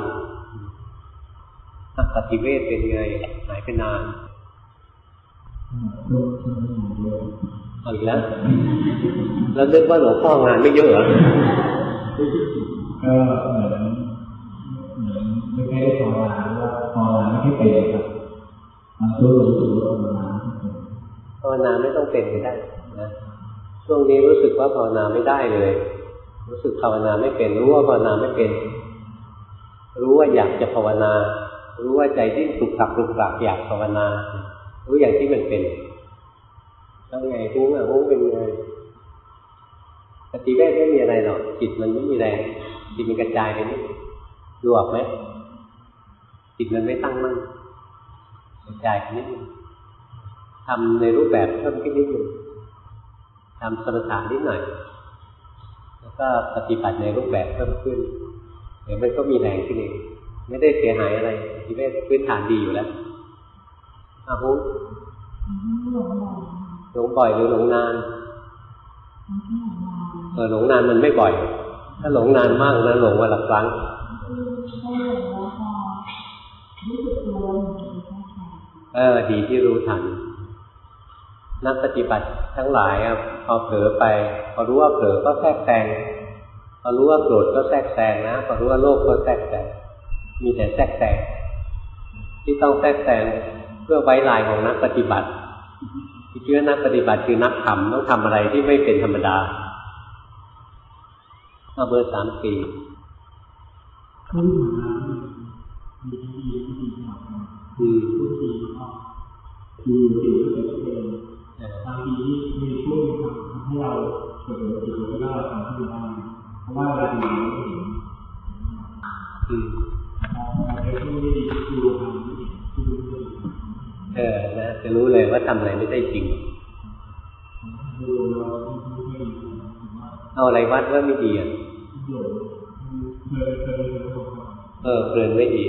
ปฏิเวทเป็นไงหายไปนานเอาอีกแล้วแล้วนึกว่าหลวงพ่องานไม่เยอะเหรอก็เหมือนไม่ใช่ภาวนาว่าภาวนาไม่ใช่เป็นครับมันรู้สึกว่าภาวนาไม่ต้องเป็นก็ได้นะช่วงนี้รู้สึกว่าภาวนาไม่ได้เลยรู้สึกภาวนาไม่เป็นรู้ว่าภาวนาไม่เป็นรู้ว่าอยากจะภาวนารู้ว่าใจที่สุขขับลุกหลักอยากภาวนารู้อย่างที่มันเป็นแล้วไงรู้อ่ะรู้เป็นไงปฏิเวทไม่มีอะไรหรอกจิตมันไม่มีแรงจิตมันกระจายไปนี่ดูออกไหมจิตมันไม่ตั้งมั่นกระจายไปนิดนึงทำในรูปแบบเพิ่มขึ้นนิดนึงทำสมถะนิดหน่อยแล้วก็ปฏิบัติในรูปแบบเพิ่มขึ้นเดี๋ยวมันก็มีแรงขึ้นเองไม่ได้เสียหายอะไรปฏิเวทพื้นฐานดีอยู่แล้วอาหุหลงบ่อยหรือหลงนานหลงนานมันไม่บ่อยถ้าหลงนานมากนะหลงวันละครั้งดีที่รู้ทันนักปฏิบัติทั้งหลายพอเผลอไปพอรู้ว่าเผลอก็แทรกแซงพอรู้ว่าโกรธก็แทรกแซงนะพอรู้ว่าโลภก็แทรกแซงมีแต่แทรกแซงที่ต้องแทรกแซงเพื่อไว้ลายของนักปฏิบัติที่เชื่อนักปฏิบัติคือนักธรรมต้องทำอะไรที่ไม่เป็นธรรมดาเบอร์3 4 คือสิ่งที่เป็นบางทีมีช่วงทำให้เราเกิดจิตแล้วก็ทำให้เราเพราะว่าเวลาดูเราเห็นเราเป็นผู้ที่ดีคือทำที่ดีนะจะรู้เลยว่าทำอะไรไม่ได้จริงเอาอะไรวัดว่าไม่ดีอ่ะเพลินไม่ดี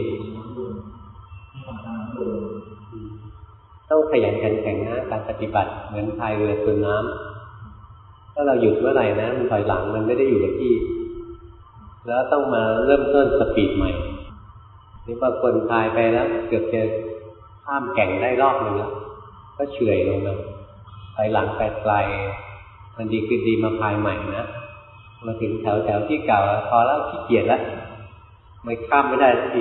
ต้องขยันขันแข็งนะการปฏิบัติเหมือนพายเรือทวนน้ำถ้าเราหยุดเมื่อไหร่นะมันถอยหลังมันไม่ได้อยู่กับที่แล้วต้องมาเริ่มต้นสปีดใหม่นี่บางคนพายไปแล้วเกือบจะข้ามแก่งได้รอบนึงแล้วก็เฉื่อยลงมาถอยหลังไปไกลมันดีคือดีมาพายใหม่นะมาถึงแถวที่เก่าพอแล้วขี้เกียจแล้วไม่ข้ามไม่ได้สักที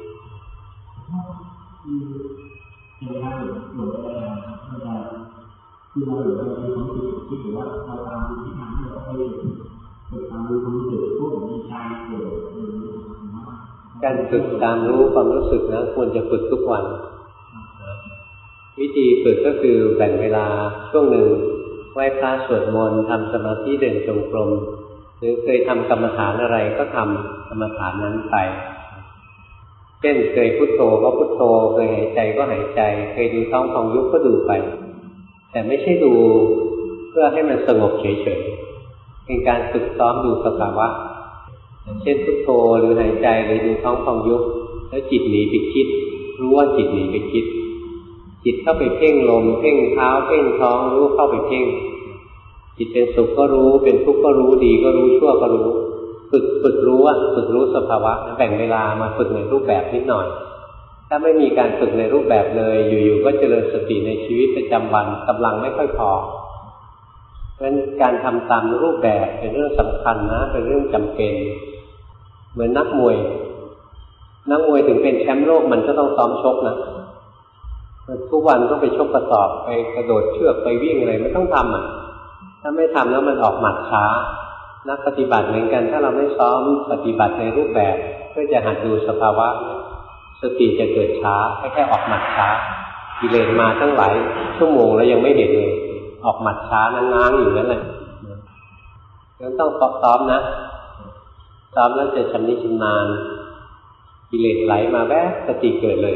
คือเราหลงไปแล้วคือเราหลงไปในความรู้สึกที่ถือว่าเราตามดูที่ทางที่เราไปฝึกตามดูความรู้สึกพวกมีใจเกิดการฝึกตามรู้ความรู้สึกนะควรจะฝึกทุกวันวิธีฝึกก็คือแบ่งเวลาช่วงหนึ่งไหว้พระสวดมนต์ทำสมาธิเดินจงกรมหรือเคยทำกรรมฐานอะไรก็ทำกรรมฐานนั้นไปเช่นเคยพุทโธก็พุทโธเคยหายใจก็หายใจเคยดูท้องพองยุบก็ดูไปแต่ไม่ใช่ดูเพื่อให้มันสงบเฉยๆเป็นการฝึกซ้อมดูสภาวะเช่นพุทโธหรือหายใจหรือดูท้องพองยุบแล้วจิตหนีไปคิดรู้ว่าจิตหนีไปคิดจิตเข้าไปเพ่งลมเพ่งเท้าเพ่งท้องรู้เข้าไปเพ่งจิตเป็นสุขก็รู้เป็นทุกข์ก็รู้ดีก็รู้ชั่วก็รู้ฝึกรู้ฝึกรู้สภาวะแบ่งเวลามาฝึกในรูปแบบนิดหน่อยถ้าไม่มีการฝึกในรูปแบบเลยอยู่ๆก็เจริญสติในชีวิตประจำวันกำลังไม่ค่อยพอเพราะฉะนั้นการทำตามรูปแบบเป็นเรื่องสำคัญนะเป็นเรื่องจำเป็นเหมือนนักมวยถึงเป็นแชมป์โลกมันก็ต้องซ้อมชกนะทุกวันต้องไปชกกระสอบไปกระโดดเชือกไปวิ่งอะไรไม่ต้องทำถ้าไม่ทำแล้วมันออกหมัดช้านักปฏิบัติเหมือนกันถ้าเราไม่ซ้อมปฏิบัติในรูปแบบเพื่อจะหัดดูสภาวะสติจะเกิดช้าแค่ออกหมัดช้ากิเลสมาตั้งหลายชั่วโมงแล้วยังไม่เห็นเลยออกหมัดช้าง้างๆอยู่นั่นแหละงั้นต้องซ้อมนะซ้อมแล้วจะชำนิชำนาญกิเลสไหลมาแวบสติเกิดเลย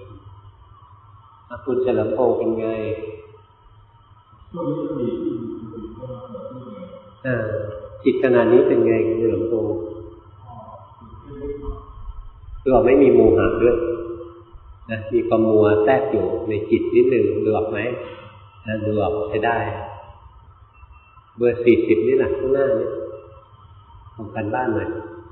คุณเฉลิมพงษ์เป็นไงจิตขนาดนี้เป็นไงคุณเฉลิมพงษ์ตัวไม่มีโมหะด้วยนะมีความมัวแทรกอยู่ในจิตนิดหนึ่งดูออกไหมดูออกใช้ได้เบอร์40นี่แหละข้างหน้านี่ของกันบ้านหน่อย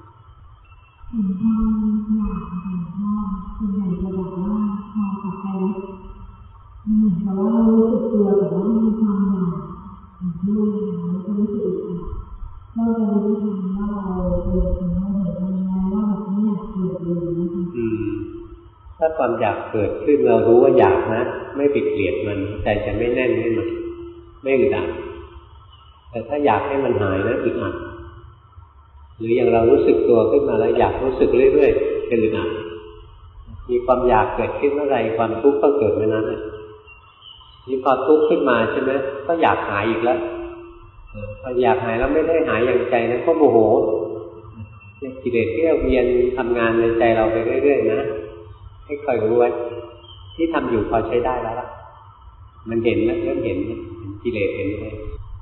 แต่ว่าเรารู้สึกตัวแต่ว่ามีความอยากด้วยเราก็รู้สึกเราจะรู้ทันว่าเราเป็นคนเราเห็นอะไรว่าแบบนี้อยากเกิดเลยถ้าความอยากเกิดขึ้นเรารู้ว่าอยากนะไม่ไปเกลียดมันใจจะไม่แน่นขึ้นมาไม่อึดอัดแต่ถ้าอยากให้มันหายนะอึดอัดหรืออย่างเรารู้สึกตัวขึ้นมาแล้วอยากรู้สึกเรื่อยๆเป็นอึดอัดมีความอยากเกิดขึ้นเมื่อไรความทุกข์ก็เกิดเมื่อนั้นนี่พอทุกข์ขึ้นมาใช่ไหมก็อยากหายอีกแล้วพออยากหายแล้วไม่ได้หายอย่างใจนะก็โมโหกิเลสที่เวียนทำงานในใจเราไปเรื่อยๆนะให้คอยรู้ไว้ที่ทำอยู่พอใช้ได้แล้วล่ะมันเห็นแล้วเริ่มเห็นกิเลสเห็นเลย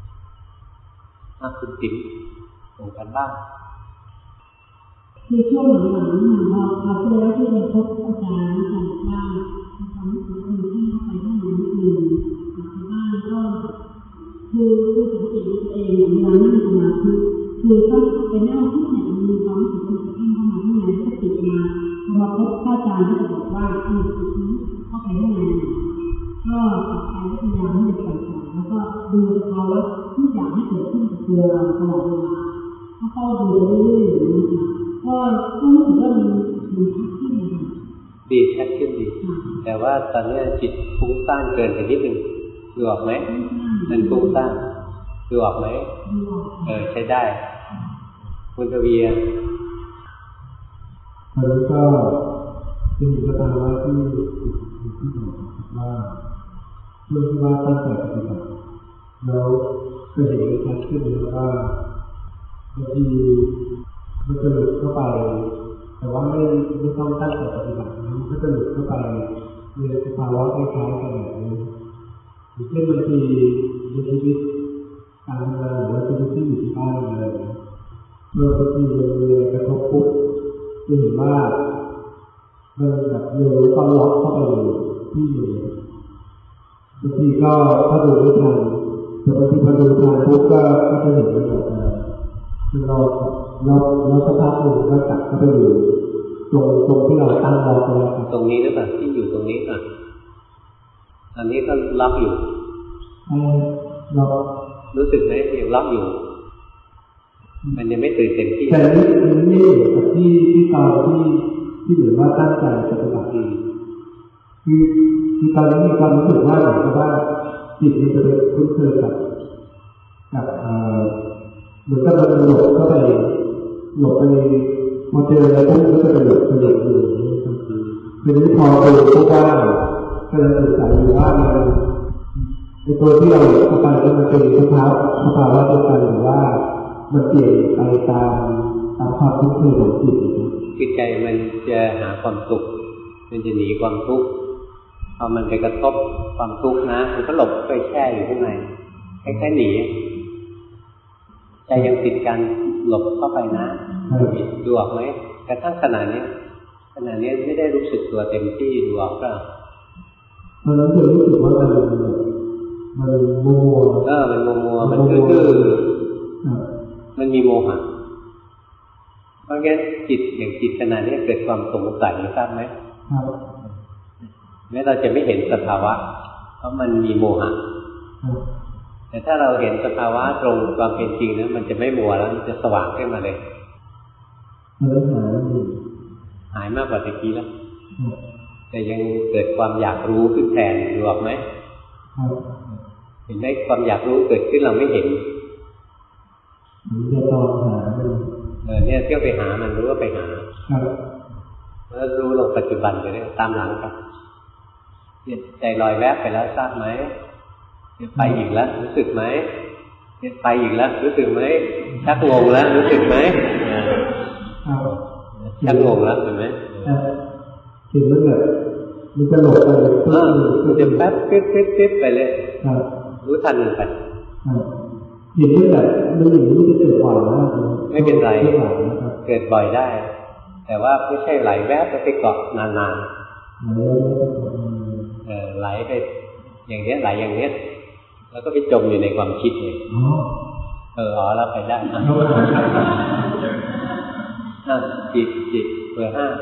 คุณติ๋มส่งกันบ้างคือช่วงหลังๆเราเจอแล้วที่เราพบอาจารย์ว่าความรู้สึกที่เข้าไปที่อยู่ที่อื่นบ้านก็คือสังเกตตัวเองเวลานั่งสมาธิคือต้องไปนั่งที่ไหนมีความรู้สึกที่เข้ามาที่ไหนก็ติดมาพอพบอาจารย์ก็จะบอกว่าเข้าไปที่ไหนก็ใช้พยายามที่จะสังเกตแล้วก็ดูเขาแล้วทุกอย่างที่เกิดขึ้นกับตัวเราตลอดเวลาก็ดูเรื่อยๆก็รู้สึกว่ามันทักขึ้นมาดีชัดขึ้นดีแต่ว่าตอนนี้จิตฟุ้งซ่านเกินไปนิดนึงดูออกไหมมันฟุ้งซ่านดูออกไหมใช้ได้คุณทวีมันก็เป็นสภาวะที่บอกว่าเมื่อที่ว่าตั้งใจปฏิบัติแล้วก็เห็นชัดขึ้นเลยว่าบางทีมันจะหลุดเข้าไปแต่ว่าไม่ต้องตั้งใจปฏิบัติมันก็จะหลุดเข้าไปในสภาวะคล้ายๆกันแบบนี้เช่นบางทีในชีวิตการทำงานหรือว่าชีวิตที่อยู่ที่บ้านอะไรเมื่อบางทีมันมีอะไรกระทบปุ๊บจะเห็นว่ามันแบบโยนต้องล็อกเข้าไปที่อยู่บางทีก็ถ้าดูไม่ทันแต่บางทีพอดูทันปุ๊บก็จะเห็นมันหมดคือเราสักพักหนึ่งก็กลับเข้าไปอยู่ตรงที่เราตั้งล็อกไว้ตรงนี้หรือเปล่าที่อยู่ตรงนี้อันนี้ก็ล็อกอยู่ล็อกรู้สึกไหมยังล็อกอยู่มันยังไม่ตื่นเต็มที่แต่นี่ที่ตอนที่เหมือนว่าตั้งใจปฏิบัติคือตอนนี้มีความรู้สึกว่าเหมือนกับว่าจิตมันจะเป็นคุ้นเคยกับเหมือนกับมันหลบเข้าไปพอเจออะไรปุ๊บก็จะไปหลบอยู่คือนี้พอเจอปุ๊บว่าก็จะสงสัยอยู่ว่ามันในตัวที่เราเข้าไปแล้วมันเป็นสภาวะเดียวกันหรือว่ามันเปลี่ยนไปตามความคุ้นเคยของจิตคือใจมันจะหาความสุขมันจะหนีความทุกข์พอมันไปกระทบความทุกข์นะมันก็หลบไปแช่อยู่ข้างในคล้ายๆหนีใจยังติดกันหลบเข้าไปนะดูออกไหมกระทั่งขนาดนี้ไม่ได้รู้สึกตัวเต็มที่ดูออกเปล่ามันรู้สึกว่ามันมัวมันมัวมันคือมันมีโมหะเพราะงั้นจิตอย่างจิตขนาดนี้เกิดความสงสัยทราบไหมครับแม้เราจะไม่เห็นสภาวะเพราะมันมีโมหะแต่ถ้าเราเห็นสภาวะตรงความเป็นจริงนะมันจะไม่มัวแล้วมันจะสว่างขึ้นมาเลยหายมากกว่าตะกี้แล้วแต่ยังเกิดความอยากรู้ขึ้นแทนดูออกไหมเห็นไหมความอยากรู้เกิดขึ้นเราไม่เห็นจะตามหาเนี่ยเที่ยวไปหามันรู้ว่าไปหาแล้วรู้ลงปัจจุบันไปเลยตามหลังครับใจลอยแวบไปแล้วทราบไหมไปอีกแล้วรู้สึกไหมไปอีกแล้วรู้สึกไหมชักงงแล้วรู้สึกไหมชักงงแล้วเห็นไหมเห็นมันแบบมันจะหลบไปมันจะแป๊บปิ๊บไปเลยรู้ทันมันไปเห็นมันแบบมันอย่างนี้จะเกิดบ่อยนะไม่เป็นไรเกิดบ่อยได้แต่ว่าไม่ใช่ไหลแวบไปเกาะนานๆไหลไปอย่างนี้ไหลอย่างนี้แล้วก็ไปจมอยู่ในความคิดเลยแล้วไปได้จิตเบอร์ 5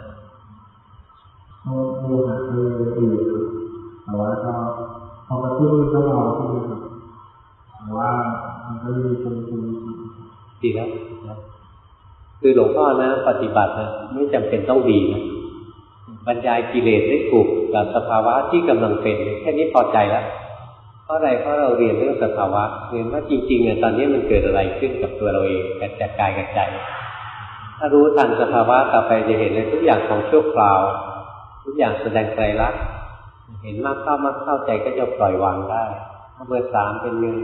โมหะแต่ว่าก็พอมาพูดก็เบาใช่ไหมครับแต่ว่ามันก็มีคนดีแล้วคือหลวงพ่อนะปฏิบัตินะไม่จำเป็นต้องดีนะบรรยายกิเลสได้ถูกกับสภาวะที่กำลังเป็นแค่นี้พอใจแล้วเพราะอะไรเพราะเราเรียนเรื่องสภาวะเรียนว่าจริงๆตอนนี้มันเกิดอะไรขึ้นกับตัวเราเองกับกายกับใจถ้ารู้ทันสภาวะต่อไปจะเห็นเลยทุกอย่างของชั่วคราวทุกอย่างแสดงไตรลักษณ์เห็นมากเข้าใจก็จะปล่อยวางได้เบอร์ 3เป็นไง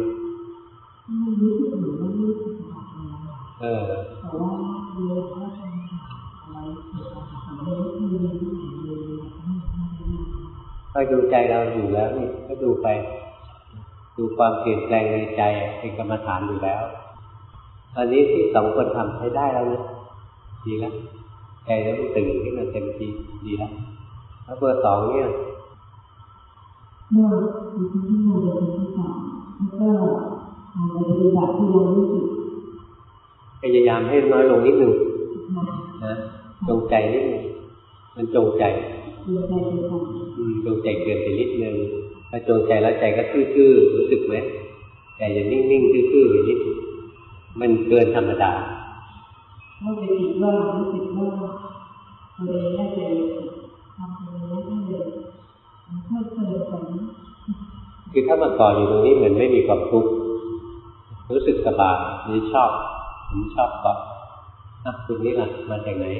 ก็ดูใจเราอยู่แล้วนี่ก็ดูไปดูความเปลี่ยนแปลงในใจเป็นกรรมฐานอยู่แล้วตอนนี้ที่2 คนทำใช้ได้แล้วนะดีแล้วใจเราตื่นขึ้นมาเต็มที่ดีแล้วแล้วเบอร์ 2เนี่ยเมื่อที่เราเรียนที่2แล้วก็ปฏิบัติที่เรารู้สึกพยายามให้น้อยลงนิดนึงนะจงใจนิดนึงมันจงใจจงใจเกินไปนิดนึงถ้าจงใจแล้วใจก็ทื่อๆรู้สึกไหมใจจะนิ่งๆทื่อๆไปนิดมันเกินธรรมดาเมื่อไปคิดว่ารู้สึกว่าตัวเองได้ใจคือถ้ามาเกาะอยู่ตรงนี้เหมือนไม่มีความทุกข์รู้สึกสบายนี่ชอบผมชอบเกาะคุณนี่ล่ะมาจากไหน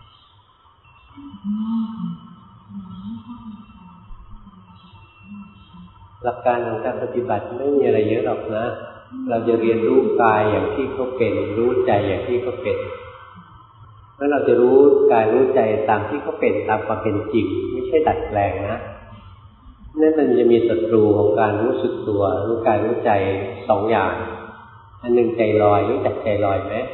หลักการของการปฏิบัติไม่มีอะไรเยอะหรอกนะเราจะเรียนรู้กายอย่างที่เขาเป็นรู้ใจอย่างที่เขาเป็นเมื่อเราจะรู้กายรู้ใจตามที่เขาเป็นตามความเป็นจริงไม่ใช่ดัดแปลงนะนั่นมันจะมีศัตรูของการรู้สึกตัวรู้กายรู้ใจสองอย่างอันหนึ่งใจลอยรู้จักใจลอยไหม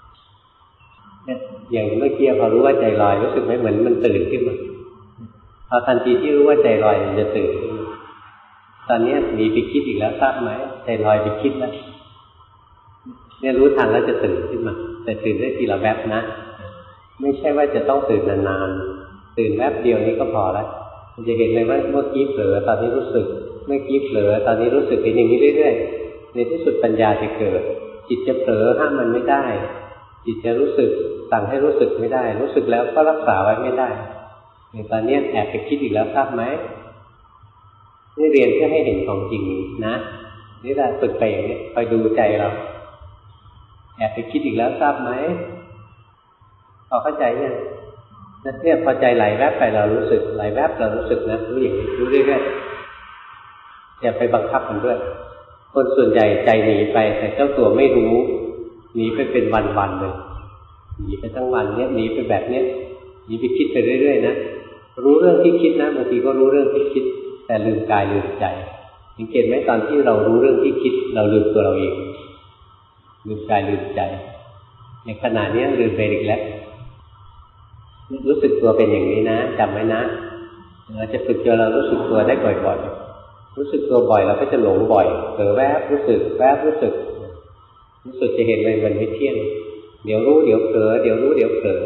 อย่างเมื่อกี้พอรู้ว่าใจลอยรู้สึกไหมเหมือนมันตื่นขึ้นมาพอทันทีที่รู้ว่าใจลอยมันจะตื่นขึ้นมาตอนนี้หนีไปคิดอีกแล้วทราบไหมใจลอยไปคิดแล้วเนี่ยรู้ทันแล้วจะตื่นขึ้นมาแต่ตื่นได้ทีละแวบนะไม่ใช่ว่าจะต้องตื่นนานๆตื่นแวบเดียวนี้ก็พอแล้วมันจะเห็นเลยว่าเมื่อกี้เผลอตอนนี้รู้สึกเมื่อกี้เผลอตอนนี้รู้สึกเป็นอย่างนี้เรื่อยๆในที่สุดปัญญาจะเกิดจิตจะเผลอห้ามมันไม่ได้จิตจะรู้สึกสั่งให้รู้สึกไม่ได้รู้สึกแล้วก็รักษาไว้ไม่ได้อย่างตอนนี้แอบไปคิดอีกแล้วทราบไหมนี่เรียนเพื่อให้เห็นของจริงนะนี่เราฝึกไปอย่างนี้คอยดูใจเราแอบไปคิดอีกแล้วทราบไหมพอเข้าใจยังเนี่ยพอใจไหลแวบไปเรารู้สึกไหลแวบเรารู้สึกนะรู้อย่างนี้รู้เรื่อยๆอย่าไปบังคับมันด้วยคนส่วนใหญ่ใจหนีไปแต่เจ้าตัวไม่รู้หนีไปเป็นวันๆเลยหนีไปทั้งวันเนี่ยหนีไปแบบเนี้ยหนีไปคิดไปเรื่อยๆนะรู้เรื่องที่คิดนะบางทีก็รู้เรื่องที่คิดแต่ลืมกายลืมใจสังเกตไหมตอนที่เรารู้เรื่องที่คิดเราลืมตัวเราเองลืมกายลืมใจในขณะนี้ลืมไปอีกแล้วรู้สึกตัวเป็นอย่างนี้นะจำไว้นะเราจะฝึกจนเรารู้สึกตัวได้บ่อยๆรู้สึกตัวบ่อยเราก็จะหลงบ่อยเผลอแวบรู้สึกแวบรู้สึกจะเห็นเลยมันไม่เที่ยงเดี๋ยวรู้เดี๋ยวเผลอเดี๋ยวรู้เดี๋ยวเผลอ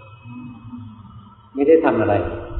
ไม่ได้ทำอะไร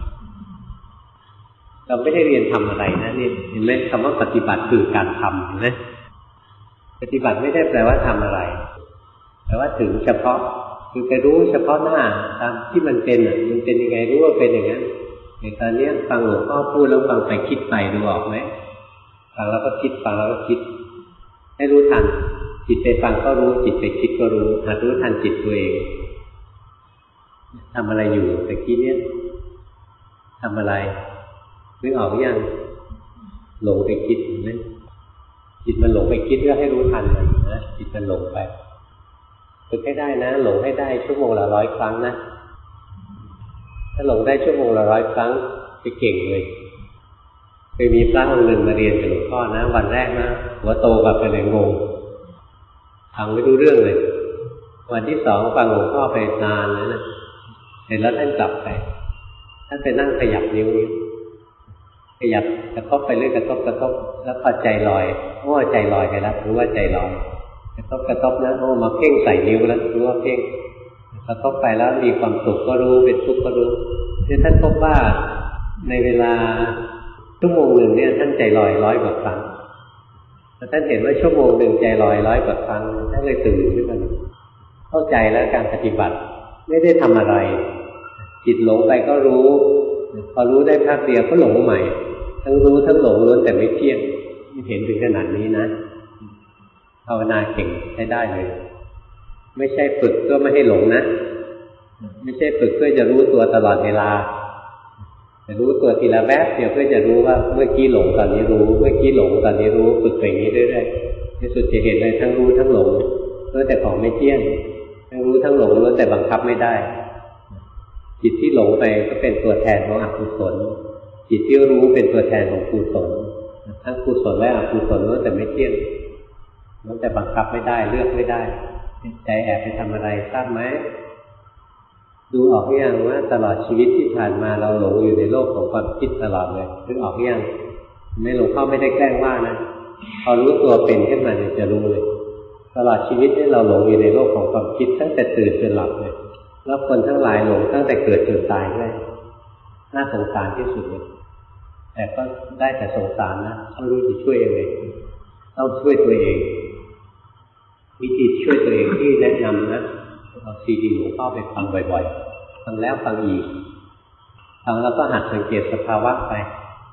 เราไม่ได้เรียนทำอะไรนะนี่เห็นไหมคำว่าปฏิบัติคือการทำเห็นไหมปฏิบัติไม่ได้แปลว่าทำอะไรแต่ว่าถึงเฉพาะคือไปรู้เฉพาะหน้าตามที่มันเป็นมันเป็นยังไงรู้ว่าเป็นอย่างนั้นอย่างตอนนี้ฟังหลวงพ่อพูดแล้วฟังไปคิดไปดูออกไหมฟังแล้วก็คิดฟังแล้วก็คิดให้รู้ทันจิตไปฟังก็รู้จิตไปคิดก็รู้หัดรู้ทันจิตตัวเองทำอะไรอยู่แต่กี้เนี้ยทำอะไรนึกออกยังหลงไปคิดเห็นไหมจิตมันหลงไปคิดก็ให้รู้ทันมันนะจิตมันหลงไปฝึกให้ได้นะหลงให้ได้ชั่วโมงละ100 ครั้งนะถ้าหลงได้ชั่วโมงละ100 ครั้งจะเก่งเลยเคยมีพระองค์หนึ่งมาเรียนกับหลวงพ่อนะวันแรกนะหัวโตกลับไปเลยงงฟังไม่รู้เรื่องเลยวันที่2ฟังหลวงพ่อไปนานแล้วนะเสร็จแล้วท่านกลับไปท่านไปนั่งขยับนิ้วขยับกระทบไปเรื่อยกระทบแล้วพอใจลอยโอ้ใจลอยไปแล้วรู้ว่าใจลอยกระทบนะโอ้มาเพ่งใส่นิ้วแล้วรู้ว่าเพ่งกระทบไปแล้วมีความสุขก็รู้เป็นทุกข์ก็รู้ที่ท่านพบว่าในเวลาชั่วโมงหนึ่งเนี่ยท่านใจลอย100 กว่าครั้งแต่ท่านเห็นว่าชั่วโมงหนึ่งใจลอย100 กว่าครั้งท่านเลยตื่นขึ้นมาเข้าใจแล้วการปฏิบัติไม่ได้ทำอะไรจิตหลงไปก็รู้พอรู้ได้แป๊บเดียวก็หลงใหม่ทั้งรู้ทั้งหลงล้วนแต่ไม่เที่ยงไม่เห็นถึงขนาดนี้นะภาวนาเก่งใช้ได้เลยไม่ใช่ฝึกเพื่อไม่ให้หลงนะไม่ใช่ฝึกเพื่อจะรู้ตัวตลอดเวลาแต่รู้ตัวทีละแวบเดียวเพื่อจะรู้ว่าเมื่อกี้หลงตอนนี้รู้เมื่อกี้หลงตอนนี้รู้ฝึกไปอย่างนี้เรื่อยๆในสุดจะเห็นเลยทั้งรู้ทั้งหลงล้วนแต่ของไม่เที่ยงทั้งรู้ทั้งหลงล้วนแต่บังคับไม่ได้จิตที่หลงไปก็เป็นตัวแทนของอกุศลจิตที่รู้เป็นตัวแทนของกุศลทั้งกุศลและอกุศลล้วนแต่ไม่เที่ยงล้วนแต่บังคับไม่ได้เลือกไม่ได้ใจแอบไปทำอะไรทราบไหมดูออกหรือยังว่าตลอดชีวิตที่ผ่านมาเราหลงอยู่ในโลกของความคิดตลอดเลยนึกออกหรือยังไม่หลงเข้าไม่ได้แกล้งว่านะพอรู้ตัวเป็นขึ้นมาจะรู้เลยตลอดชีวิตที่เราหลงอยู่ในโลกของความคิดตั้งแต่ตื่นจนหลับเลยแล้วคนทั้งหลายหลงตั้งแต่เกิดจนตายด้วยน่าสงสารที่สุดเลยแต่ก็ได้แต่สงสารนะไม่รู้จะช่วยยังไงต้องช่วยตัวเองวิธีช่วยตัวเองที่แนะนำนะเอาซีดีหลวงพ่อไปฟังบ่อยๆฟังแล้วฟังอีกฟังแล้วก็หัดสังเกตสภาวะไปใจ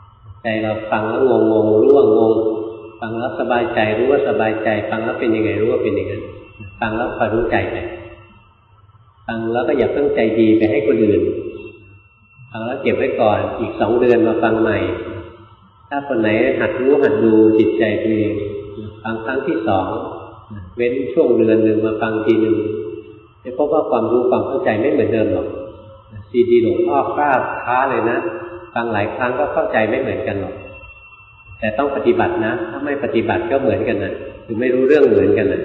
ใจเราฟังแล้วงงรู้ว่างงฟังแล้วสบายใจรู้ว่าสบายใจฟังแล้วเป็นยังไงรู้ว่าเป็นอย่างนั้นฟังแล้วคอยรู้ใจไปฟังแล้วก็อย่าเพิ่งใจดีไปให้คนอื่นฟังแล้วเก็บไว้ก่อนอีก2 เดือนมาฟังใหม่ถ้าคนไหนหัดรู้หัดดูจิตใจตัวเองฟังครั้งที่2เว้นช่วงเดือนนึงมาฟังทีนึงจะพบว่าความรู้ความเข้าใจไม่เหมือนเดิมหรอกซีดีหลวงพ่อกล้าท้าเลยนะฟังหลายครั้งก็เข้าใจไม่เหมือนกันหรอกแต่ต้องปฏิบัตินะถ้าไม่ปฏิบัติก็เหมือนกันนะคือไม่รู้เรื่องเหมือนกันนะ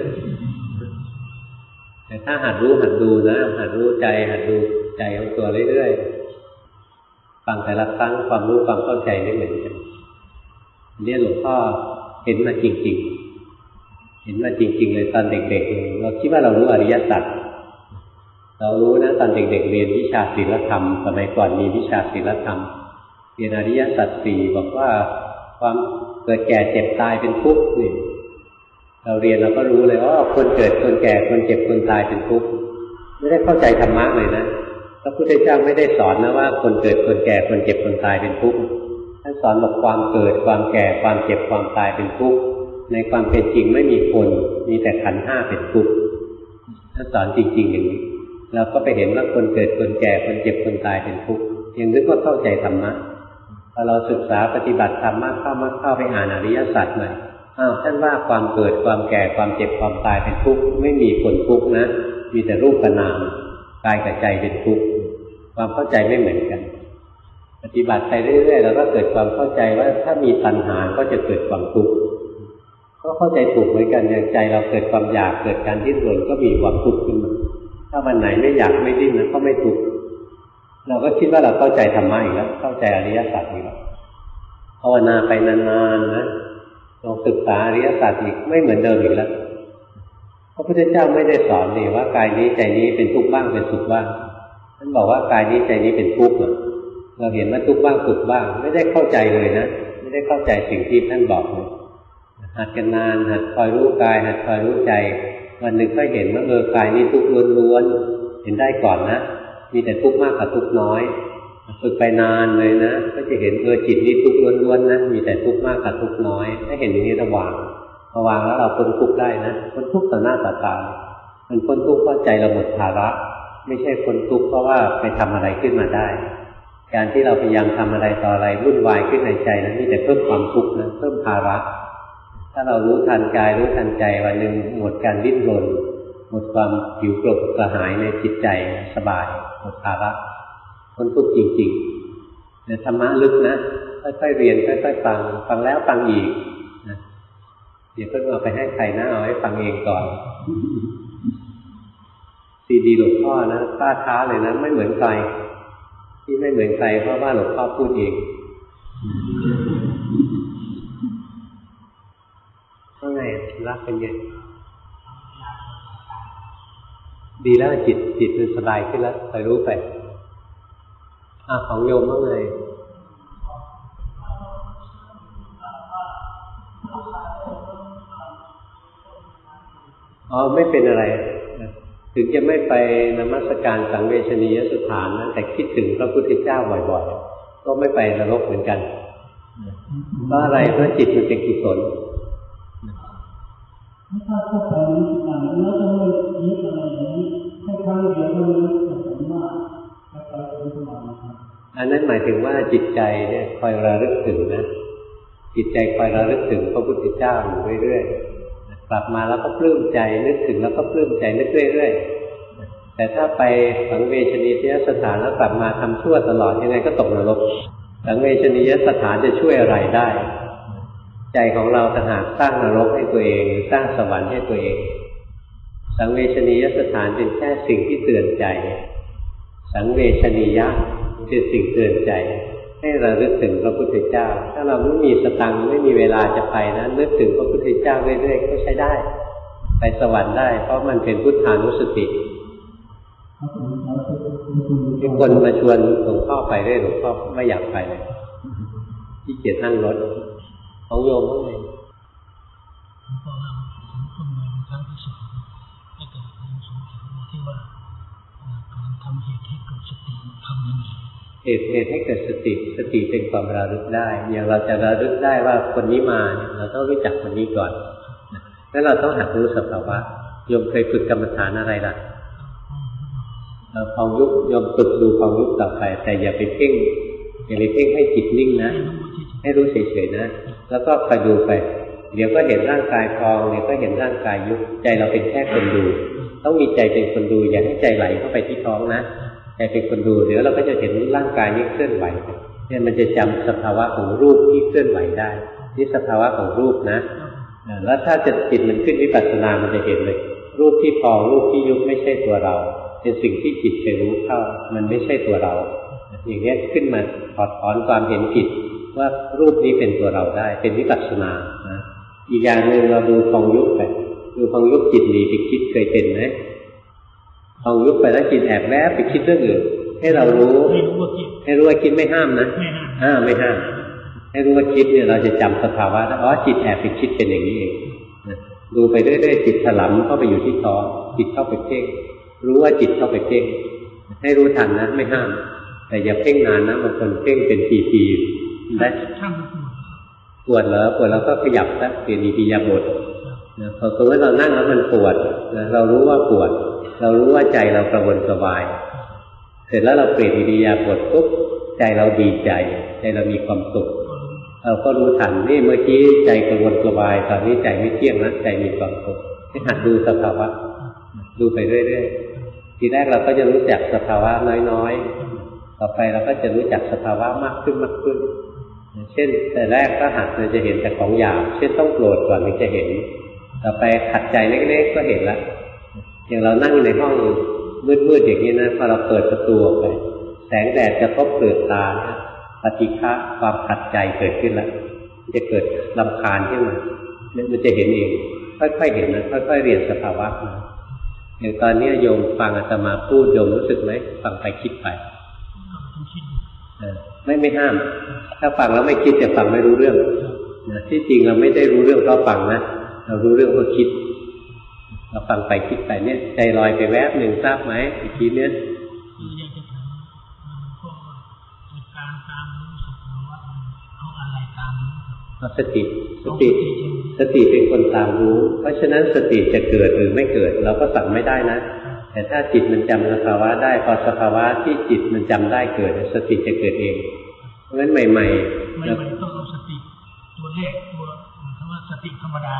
แต่ถ้าหัดรู้หัดดูนะหัดรู้ใจหัดดูใจของตัวเรื่อยๆฟังแต่ละครั้งความรู้ความเข้าใจไม่เหมือนกันเนี่ยหลวงพ่อเห็นมาจริงๆเห็นมาจริงๆเลยตอนเด็กๆเราคิดว่าเรารู้อริยสัจเรารู้นะตอนเด็กๆเรียนวิชาศีลธรรมสมัยก่อนมีวิชาศีลธรรมเรียนอริยสัจ 4บอกว่าความเกิดแก่เจ็บตายเป็นทุกข์นี่เราเรียนเราก็รู้เลยว่าคนเกิดคนแก่คนเจ็บคนตายเป็นทุกข์ไม่ได้เข้าใจธรรมะเลยนะพระพุทธเจ้าไม่ได้สอนนะว่าคนเกิดคนแก่คนเจ็บคนตายเป็นทุกข์ท่านสอนบอกความเกิดความแก่ความเจ็บความตายเป็นทุกข์ในความเป็นจริงไม่มีคนมีแต่ขันธ์ 5เป็นทุกข์ท่านสอนจริงๆอย่างนี้เราก็ไปเห็นว่าคนเกิดคนแก่คนเจ็บคนตายเป็นทุกข์ยังนึกว่าเข้าใจธรรมะพอเราศึกษาปฏิบัติธรรมมากเข้าไปอ่านอริยสัจหน่อยท่านว่าความเกิดความแก่ความเจ็บความตายเป็นทุกข์ไม่มีคนทุกข์นะมีแต่รูปกับนามกายกับใจเป็นทุกข์ความเข้าใจไม่เหมือนกันปฏิบัติไปเรื่อยๆเราก็เกิดความเข้าใจว่าถ้ามีตัณหาก็จะเกิดความทุกข์ก็เข้าใจถูกเหมือนกันอย่างใจเราเกิดความอยากเกิดการดิ้นรนก็มีความทุกข์ขึ้นมาถ้าวันไหนไม่อยากไม่ดิ้นนะก็ไม่ทุกข์เราก็คิดว่าเราเข้าใจธรรมะอีกแล้วเข้าใจอริยสัจอีกแล้วภาวนาไปนานๆนะลองศึกษาอริยสัจอีกไม่เหมือนเดิมอีกแล้วพระพุทธเจ้าไม่ได้สอนนี่ว่ากายนี้ใจนี้เป็นทุกข์บ้างเป็นสุขบ้างท่านบอกว่ากายนี้ใจนี้เป็นทุกข์เราเห็นว่าทุกข์บ้างสุขบ้างไม่ได้เข้าใจเลยนะไม่ได้เข้าใจสิ่งที่ท่านบอกเลยหัดกันนานหัดคอยรู้กายหัดคอยรู้ใจวันหนึ่งก็เห็นว่ากายนี้ทุกข์ล้วนๆเห็นได้ก่อนนะมีแต่ทุกข์มากกับทุกข์น้อยฝึกไปนานเลยนะก็จะเห็นจิตนี้ทุกข์ล้วนๆนะมีแต่ทุกข์มากกับทุกข์น้อยถ้าเห็นอย่างนี้ระวังแล้วเราพ้นทุกข์ได้นะพ้นทุกข์ต่อหน้าต่อตามันพ้นทุกข์เพราะใจเราหมดภาระไม่ใช่พ้นทุกข์เพราะว่าไปทำอะไรขึ้นมาได้การที่เราพยายามทำอะไรต่ออะไรวุ่นวายขึ้นในใจนั้นมีแต่เพิ่มความทุกข์นะเพิ่มภาระถ้าเรารู้ทันกายรู้ทันใจวันหนึ่งหมดการดิ้นรนหมดความหิวโกรธกระหายในจิตใจสบายหมดภาระพ้นทุกข์จริงๆแต่ธรรมะลึกนะค่อยๆเรียนค่อยๆฟังแล้วฟังอีกนะเดี๋ยวเพิ่งเอาไปให้ใครนะเอาให้ฟังเองก่อนซีดีหลวงพ่อนะกล้าท้าเลยนะไม่เหมือนใครที่ไม่เหมือนใครเพราะว่าหลวงพ่อพูดเองว่าไงรักเป็นไงดีแล้วจิตมันสบายขึ้นแล้วคอยรู้ไปของโยมว่าไงไม่เป็นอะไรถึงจะไม่ไปนมัสการสังเวชนียสถานนะแต่คิดถึงพระพุทธเจ้าบ่อยๆก็ไม่ไปนรกเหมือนกันเพราะอะไรเพราะจิตมันเป็นกุศลถ้าเข้าไปแล้วก็ไม่ยึดอะไรนี้ให้ครั้งเดียวก็รู้แต่ผมว่าไปเป็นสมาธิอันนั้นหมายถึงว่าจิตใจเนี่ยคอยระลึกถึงนะจิตใจคอยระลึกถึงพระพุทธเจ้าอยู่เรื่อยๆกลับมาแล้วก็ปลื้มใจนึกถึงแล้วก็ปลื้มใจนึกเรื่อยๆแต่ถ้าไปสังเวชนียสถานแล้วกลับมาทำชั่วตลอดยังไงก็ตกนรกสังเวชนียสถานจะช่วยอะไรได้ใจของเราต่างหากสร้างนรกให้ตัวเองสร้างสวรรค์ให้ตัวเองสังเวชนียสถานเป็นแค่สิ่งที่เตือนใจสังเวชนียะคือสิ่งเตือนใจให้เราลึกถึงพระพุทธเจ้าถ้าเราไม่มีสตังค์ไม่มีเวลาจะไปนะนึกถึงพระพุทธเจ้าเรื่อยๆก็ใช้ได้ไปสวรรค์ได้เพราะมันเป็นพุทธานุสติมีคนมาชวนหลวงพ่อไปด้วยหลวงพ่อไม่อยากไปเลยขี้เกียจนั่งรถของโยมว่าไงพอเราผมมาครั้งที่2ก็เกิดความสงสัยที่ว่าการทำเหตุให้เกิดสติทำยังไงเหตุให้เกิดสติเป็นความระลึกได้อย่างเราจะระลึกได้ว่าคนนี้มาเราต้องรู้จักคนนี้ก่อนแล้วเราต้องหัดรู้สภาวะโยมเคยฝึกกรรมฐานอะไรล่ะพองยุบโยมฝึกดูพองยุบต่อไปแต่อย่าไปเพ่งให้จิตนิ่งนะให้รู้เฉยๆนะแล้วก็คอยดูไปเดี๋ยวก็เห็นร่างกายพองเดี๋ยวก็เห็นร่างกายยุบใจเราเป็นแค่คนดูต้องมีใจเป็นคนดูอย่าให้ใจไหลเข้าไปที่ท้องนะใจเป็นคนดูเดี๋ยวเราก็จะเห็นร่างกายนี้เคลื่อนไหวเนี่ยมันจะจำสภาวะของรูปที่เคลื่อนไหวได้นี่สภาวะของรูปนะแล้วถ้าจิตมันขึ้นวิปัสสนามันจะเห็นเลยรูปที่พองรูปที่ยุบไม่ใช่ตัวเราเป็นสิ่งที่จิตไปรู้เข้ามันไม่ใช่ตัวเราอย่างนี้ขึ้นมาถอดถอนความเห็นผิดว่ารูปนี้เป็นตัวเราได้เป็นวิปัสสนานะอีกอย่างหนึ่งเราดูพองยุบไปดูพองยุบจิตหนีไปคิดเคยเป็นไหมพองยุบไปแล้วจิตแอบแวบไปคิดเรื่องอื่นให้เรารู้ให้รู้ว่าคิดไม่ห้ามนะไม่ห้ามให้รู้ว่าคิดเนี่ยเราจะจำสภาวะได้อ๋อจิตแอบไปคิดเป็นอย่างนี้เองดูไปเรื่อยๆจิตถลำเข้าไปอยู่ที่ท้องจิตเข้าไปเพ่งรู้ว่าจิตเข้าไปเพ่งให้รู้ทันนะไม่ห้ามแต่อย่าเพ่งนานนะบางคนเพ่งเป็นปีๆได้ปวดเหรอปวดแล้วก็ขยับซะเปลี่ยนอิริยาบถพอสมมติเรานั่งแล้วมันปวดเรารู้ว่าปวดเรารู้ว่าใจเรากระวนกระวายเสร็จแล้วเราเปลี่ยนอิริยาบถปุ๊บใจเราดีใจเรามีความสุขเราก็รู้ทันนี่เมื่อกี้ใจกระวนกระวายตอนนี้ใจไม่เที่ยงนะใจมีความสุขให้หัดดูสภาวะดูไปเรื่อยๆทีแรกเราก็จะรู้จักสภาวะน้อยๆต่อไปเราก็จะรู้จักสภาวะมากขึ้นเช่นแต่แรกก็หัดเราจะเห็นแต่ของหยาบเช่นต้องโกรธก่อนถึงจะเห็นต่อไปขัดใจเล็กๆก็เห็นละอย่างเรานั่งในห้องมืดๆอย่างนี้นะพอเราเปิดประตูออกไปแสงแดดจะกระทบเปลือกตาปฏิฆะความขัดใจเกิดขึ้นแล้วจะเกิดรำคาญขึ้นมามันจะเห็นเองค่อยๆเห็นนะค่อยๆเรียนสภาวะมาอย่างตอนนี้โยมฟังอาตมาพูดโยมรู้สึกไหมฟังไปคิดไปไม่ห้ามถ้าฟังแล้วไม่คิดจะฟังไม่รู้เรื่องที่จริงเราไม่ได้รู้เรื่องเพราะฟังนะเรารู้เรื่องเพราะคิดเราฟังไปคิดไปเนี่ยใจลอยไปแวบหนึ่งทราบไหมอีกทีเนี้ยสติเป็นคนตามรู้เพราะฉะนั้นสติจะเกิดหรือไม่เกิดเราก็สั่งไม่ได้นะแต่ถ้าจิตมันจำสภาวะได้พอสภาวะที่จิตมันจำได้เกิดสติจะเกิดเองเพราะฉะนั้นใหม่ๆเราต้องเอาสติตัวเลขตัวคำว่าสติธรรมดา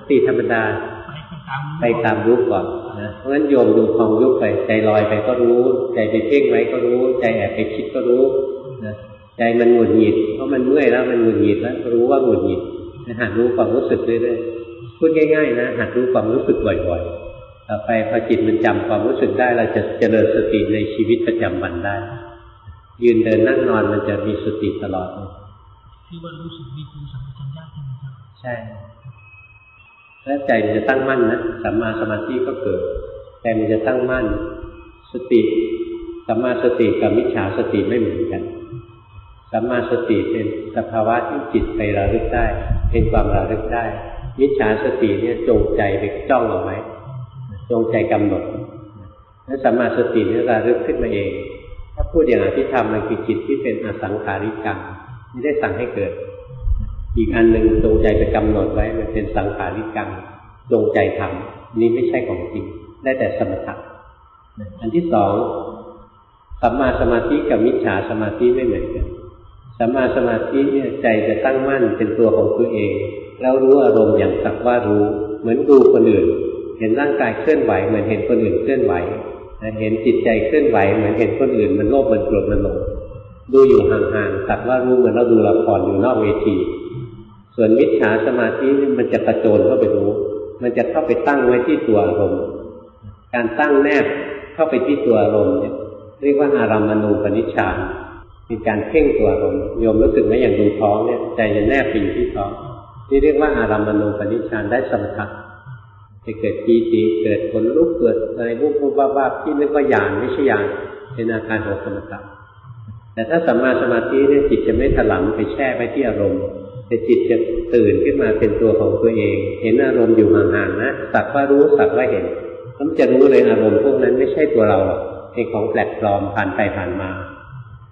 ไปตามรู้ก่อนนะเพราะฉะนั้นโยมดูพองยุบไปใจลอยไปก็รู้ใจไปเพ่งไว้ก็รู้ใจแอบไปคิดก็รู้นะใจมันหงุดหงิดเพราะมันเมื่อยแล้วมันหงุดหงิดแล้วรู้ว่าหงุดหงิดหัดรู้ความรู้สึกเรื่อยๆพูดง่ายๆนะหัดรู้ความรู้สึกบ่อยๆต่อไปพอจิตมันจำความรู้สึกได้เราจะเจริญสติในชีวิตประจำวันได้ยืนเดินนั่งนอนมันจะมีสติตลอดเลยที่ว่ารู้สึกมีคุณสัมปชัญญะใช่ไหมครับใช่แล้วใจมันจะตั้งมั่นนะสัมมาสมาธิก็เกิดใจมันจะตั้งมั่นสติสัมมาสติกับมิจฉาสติไม่เหมือนกันสัมมาสติเป็นสภาวะที่จิตไประลึกได้เป็นความระลึกได้มิจฉาสติเนี่ยจงใจไปจ้องเอาไว้จงใจกำหนดแล้วสัมมาสติเนี่ยระลึกขึ้นมาเองถ้าพูดอย่างอภิธรรมมันคือจิตที่เป็นอสังขาริกังไม่ได้สั่งให้เกิดอีกอันหนึ่งจงใจไปกำหนดไว้มันเป็นสังขาริกังจงใจทำนี่ไม่ใช่ของจริงได้แต่สมถะอันที่สองสัมมาสมาธิกับมิจฉาสมาธิไม่เหมือนกันสัมมาสมาธิเนี่ยใจจะตั้งมั่นเป็นตัวของตัวเองแล้วรู้อารมณ์อย่างสักว่ารู้เหมือนดูคนอื่นเห็นร่างกายเคลื่อนไหวเหมือนเห็นคนอื่นเคลื่อนไหวเห็นจิตใจเคลื่อนไหวเหมือนเห็นคนอื่นมันโลภมันโกรธมันหลงดูอยู่ห่างๆสักว่ารู้เหมือนเราดูละครอยู่นอกเวทีส่วนมิจฉาสมาธินี่มันจะกระโจนเข้าไปรู้มันจะเข้าไปตั้งไว้ที่ตัวอารมณ์การตั้งแนบเข้าไปที่ตัวอารมณ์เนี่ยเรียกว่าอารัมมณูปนิชฌานเป็นการเพ่งตัวอารมณ์โยมรู้สึกไหมอย่างดูท้องเนี่ยใจจะแนบไปอยู่ที่ท้องนี่เรียกว่าอารัมมณูปนิชฌานได้สมถะจะเกิดปีติเกิดขนลุกเกิดอะไรวุบๆวาบๆที่นึกว่าญาณไม่ใช่ญาณเป็นอาการของสมถะแต่ถ้าสัมมาสมาธิเนี่ยจิตจะไม่ถลำไปแช่ไปที่อารมณ์แต่จิตจะตื่นขึ้นมาเป็นตัวของตัวเองเห็นอารมณ์อยู่ห่างๆนะสักว่ารู้สักว่าเห็นแล้วจะรู้เลยอารมณ์พวกนั้นไม่ใช่ตัวเราหรอกเป็นของแปลกปลอมผ่านไปผ่านมา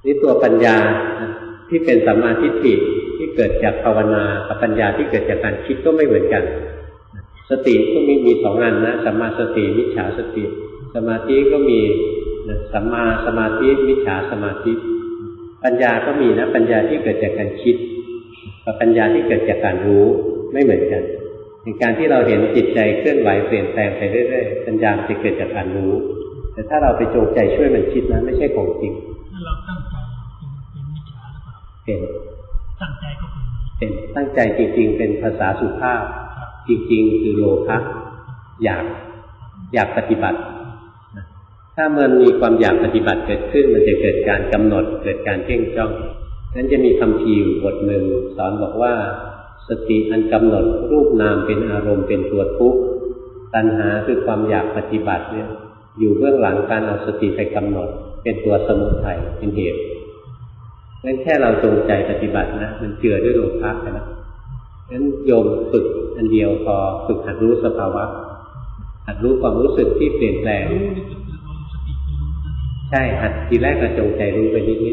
นี่ตัวปัญญาที่เป็นสัมมาทิฏฐิที่เกิดจากภาวนากับปัญญาที่เกิดจากการคิดก็ไม่เหมือนกันสติก็มีสองอันนะสัมมาสติมิจฉาสติสมาธิก็มีสัมมาสมาธิมิจฉาสมาธิปัญญาก็มีนะปัญญาที่เกิดจากการคิดกับปัญญาที่เกิดจากการรู้ไม่เหมือนกันในการที่เราเห็นจิตใจเคลื่อนไหวเปลี่ยนแปลงไปเรื่อยๆปัญญาจะเกิดจากการรู้แต่ถ้าเราไปจงใจช่วยมันคิดนะไม่ใช่ของจริงถ้าเราตั้งใจเป็นมิจฉาหรือเปล่าเป็นตั้งใจก็เป็นตั้งใจจริงๆเป็นภาษาสุภาพจริงๆคือโลภะอยากปฏิบัติถ้ามันมีความอยากปฏิบัติเกิดขึ้นมันจะเกิดการกำหนดเกิดการเพ่งจ้องนั้นจะมีคำพีอยู่บทหนึ่งสอนบอกว่าสติอันกำหนดรูปนามเป็นอารมณ์เป็นตัวทุกข์ตัณหาคือความอยากปฏิบัติเนี่ยอยู่เบื้องหลังการเอาสติไปกำหนดเป็นตัวสมุทัยเป็นเหตุงั้นแค่เราจงใจปฏิบัตินะมันเจือด้วยโลภะนะงั้นโยมฝึกอันเดียวพอฝึกหัดรู้สภาวะหัดรู้ความรู้สึกที่เปลี่ยนแปลงใช่หัดทีแรกก็จงใจรู้ไปนิดๆ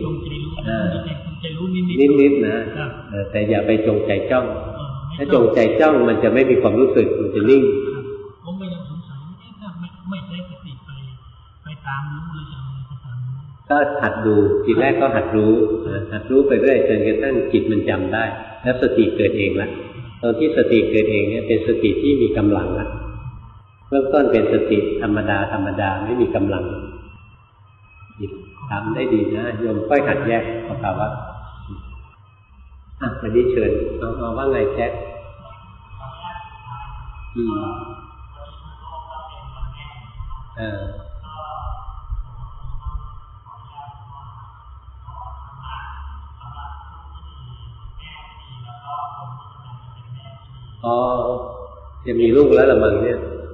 นิดๆนะแต่อย่าไปจงใจจ้องถ้าจงใจจ้องมันจะไม่มีความรู้สึกมันจะนิ่งผมก็ยังสงสัยถ้าไม่ใช้สติไปตามรู้เลยจะอะไรก็ตามก็หัดดูทีแรกก็หัดรู้ไปเรื่อยจนกระทั่งจิตมันจำได้แล้วสติเกิดเองละตอนที่สติเกิดเองเนี่ยเป็นสติที่มีกำลังละเริ่มต้นเป็นสติธรรมดาไม่มีกำลังทำได้ดีนะโยมค่อยหัดแยกภาวะวันนี้เชิญเอาว่าไงแจ๊คจะมีลูกแล้วละมั้งเนี่ย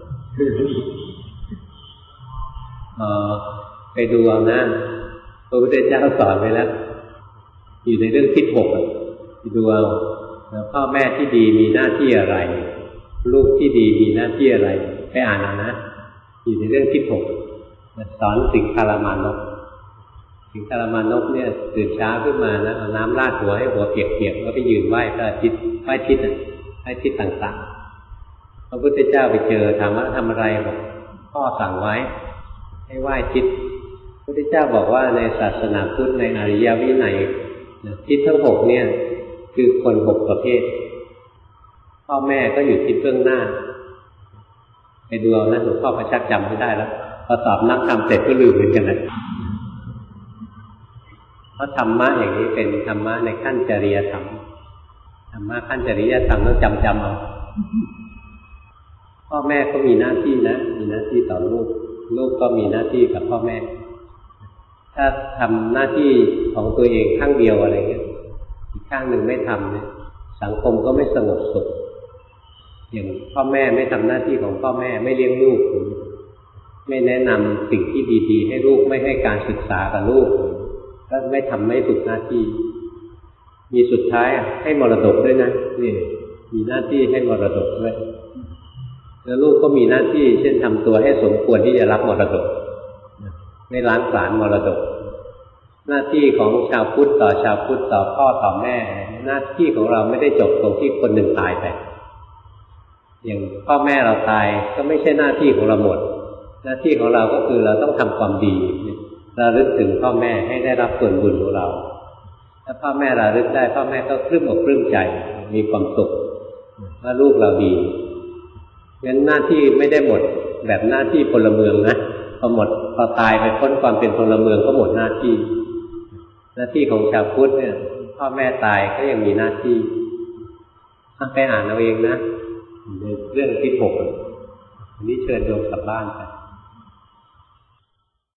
ไปดูเอานะพระพุทธเจ้าสอนไว้แล้วอยู่ในเรื่องทิฏฐิไปดูเอาพ่อแม่ที่ดีมีหน้าที่อะไรลูกที่ดีมีหน้าที่อะไรไปอ่านเอานะอยู่ในเรื่องทิฏฐิสอนสิงคารมานกเนี่ยตื่นเช้าขึ้นมานะเอาน้ำราดหัวให้หัวเปียกๆแล้วไปยืนไหว้พระอาทิตย์ไหว้ทิศต่างๆพระพุทธเจ้าไปเจอถามว่าทำอะไรบอกพ่อสั่งไว้ให้ไหว้ทิศพระพุทธเจ้าบอกว่าในศาสนาพุทธในอริยวินัยทิศทั้ง6เนี่ยคือคน6ประเภทพ่อแม่ก็อยู่ทิศเบื้องหน้าไปดูเอานะหลวงพ่อประชักจำไม่ได้แล้วพอสอบนักธรรมเสร็จก็ลืมเหมือนกันนะเพราะธรรมะอย่างนี้เป็นธรรมะในขั้นจริยธรรมธรรมะขั้นจริยธรรมต้องจำเอาพ่อแม่ก็มีหน้าที่นะมีหน้าที่ต่อลูกก็มีหน้าที่กับพ่อแม่ถ้าทำหน้าที่ของตัวเองข้างเดียวอะไรเงี้ยอีกข้างหนึ่งไม่ทำเนี่ยสังคมก็ไม่สงบสุขอย่างพ่อแม่ไม่ทำหน้าที่ของพ่อแม่ไม่เลี้ยงลูกไม่แนะนำสิ่งที่ดีๆให้ลูกไม่ให้การศึกษากับลูกก็ไม่ทำไม่ถูกหน้าที่มีสุดท้ายให้มรดกด้วยนะนี่มีหน้าที่ให้มรดกด้วยแล้วลูกก็มีหน้าที่เช่นทำตัวให้สมควรที่จะรับมรดกไม่ล้างผลาญมรดกหน้าที่ของชาวพุทธต่อชาวพุทธต่อพ่อต่อแม่หน้าที่ของเราไม่ได้จบตรงที่คนหนึ่งตายไปอย่างพ่อแม่เราตายก็ไม่ใช่หน้าที่ของเราหมดหน้าที่ของเราก็คือเราต้องทำความดีระลึกถึงพ่อแม่ให้ได้รับส่วนบุญของเราถ้าพ่อแม่ระลึกได้พ่อแม่ก็ปลื้มอกปลื้มใจมีความสุขว่าลูกเราดีงั้นหน้าที่ไม่ได้หมดแบบหน้าที่พลเมืองนะพอตายไปพ้นความเป็นพลเมืองก็หมดหน้าที่ของชาวพุทธเนี่ยพ่อแม่ตายก็ยังมีหน้าที่ไปอ่านเอาเองนะเรื่องที่6อันนี้เชิญโยมกลับบ้านไป